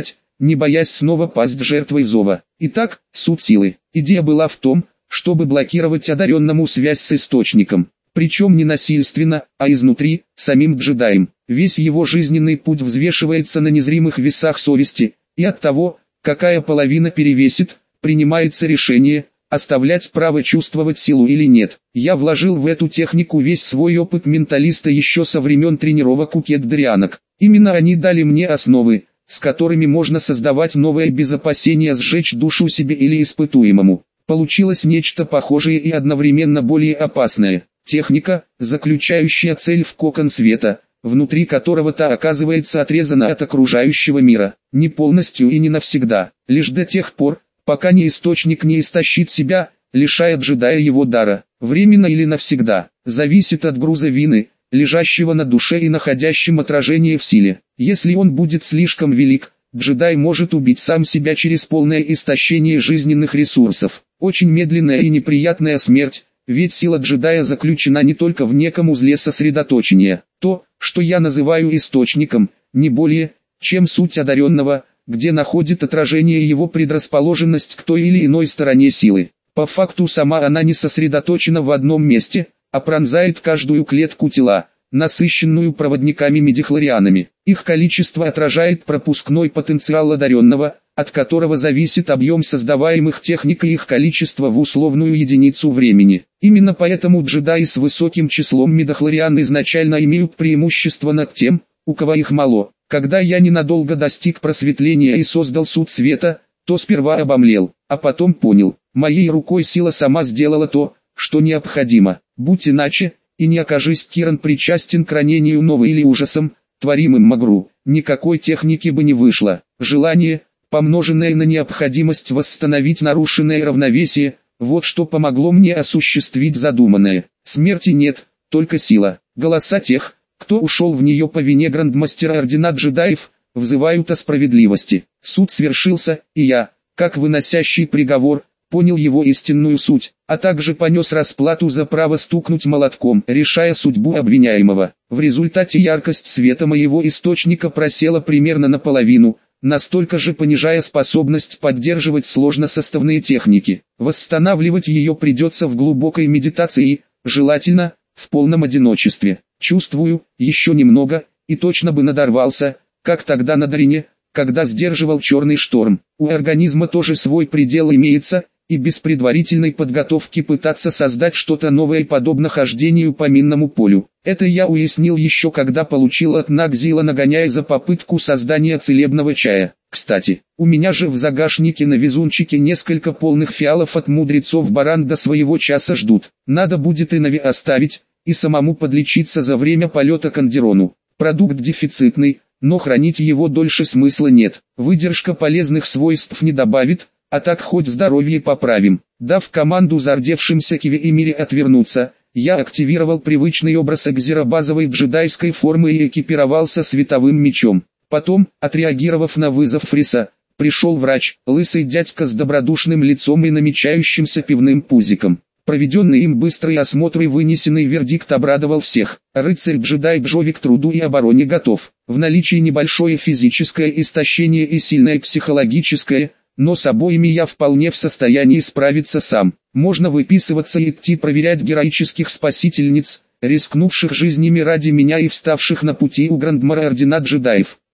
не боясь снова пасть жертвой зова. Итак, суть силы. Идея была в том, чтобы блокировать одаренному связь с источником. Причем не насильственно, а изнутри, самим джедаем. Весь его жизненный путь взвешивается на незримых весах совести, и от того, какая половина перевесит, принимается решение, оставлять право чувствовать силу или нет. Я вложил в эту технику весь свой опыт менталиста еще со времен тренировок у кеддрианок. Именно они дали мне основы, с которыми можно создавать новое без опасения сжечь душу себе или испытуемому. Получилось нечто похожее и одновременно более опасное. Техника, заключающая цель в кокон света, внутри которого та оказывается отрезана от окружающего мира. Не полностью и не навсегда, лишь до тех пор, пока не источник не истощит себя, лишая джедая его дара. Временно или навсегда, зависит от груза вины, лежащего на душе и находящем отражение в силе. Если он будет слишком велик, джедай может убить сам себя через полное истощение жизненных ресурсов. Очень медленная и неприятная смерть, ведь сила джедая заключена не только в неком узле сосредоточения. То, что я называю источником, не более, чем суть одаренного, где находит отражение его предрасположенность к той или иной стороне силы. По факту сама она не сосредоточена в одном месте, а пронзает каждую клетку тела, насыщенную проводниками-медихлорианами. Их количество отражает пропускной потенциал одаренного, от которого зависит объем создаваемых техник и их количество в условную единицу времени. Именно поэтому джедаи с высоким числом медихлориан изначально имеют преимущество над тем, у кого их мало. Когда я ненадолго достиг просветления и создал суд света, то сперва обомлел, а потом понял, моей рукой сила сама сделала то, что необходимо. Будь иначе, и не окажись Киран причастен к ранению Новы или ужасом, творимым Магру, никакой техники бы не вышло. Желание, помноженное на необходимость восстановить нарушенное равновесие, вот что помогло мне осуществить задуманное. Смерти нет, только сила. Голоса тех, кто ушел в нее по вине грандмастера Ордена Джедаев, взывают о справедливости. Суд свершился, и я, как выносящий приговор, понял его истинную суть, а также понес расплату за право стукнуть молотком, решая судьбу обвиняемого. В результате яркость света моего источника просела примерно наполовину, настолько же понижая способность поддерживать сложносоставные техники. Восстанавливать ее придется в глубокой медитации, желательно, в полном одиночестве. Чувствую, еще немного, и точно бы надорвался, как тогда на Дарине, когда сдерживал черный шторм. У организма тоже свой предел имеется, и без предварительной подготовки пытаться создать что-то новое подобно хождению по минному полю. Это я уяснил еще когда получил от Нагзила нагоняя за попытку создания целебного чая. Кстати, у меня же в загашнике на везунчике несколько полных фиалов от мудрецов Баран до своего часа ждут. Надо будет и Нави оставить, и самому подлечиться за время полета к Андерону. Продукт дефицитный, но хранить его дольше смысла нет. Выдержка полезных свойств не добавит, а так хоть здоровье поправим. Дав команду зардевшимся Киви и Мире отвернуться, я активировал привычный образ экзеробазовой джедайской формы и экипировался световым мечом. Потом, отреагировав на вызов Фриса, пришел врач, лысый дядька с добродушным лицом и намечающимся пивным пузиком. Проведенный им быстрый осмотр и вынесенный вердикт обрадовал всех. Рыцарь-джедай Джови к труду и обороне готов. В наличии небольшое физическое истощение и сильное психологическое, но с обоими я вполне в состоянии справиться сам. Можно выписываться и идти проверять героических спасительниц, рискнувших жизнями ради меня и вставших на пути у Грандмара Ордена Джедаев.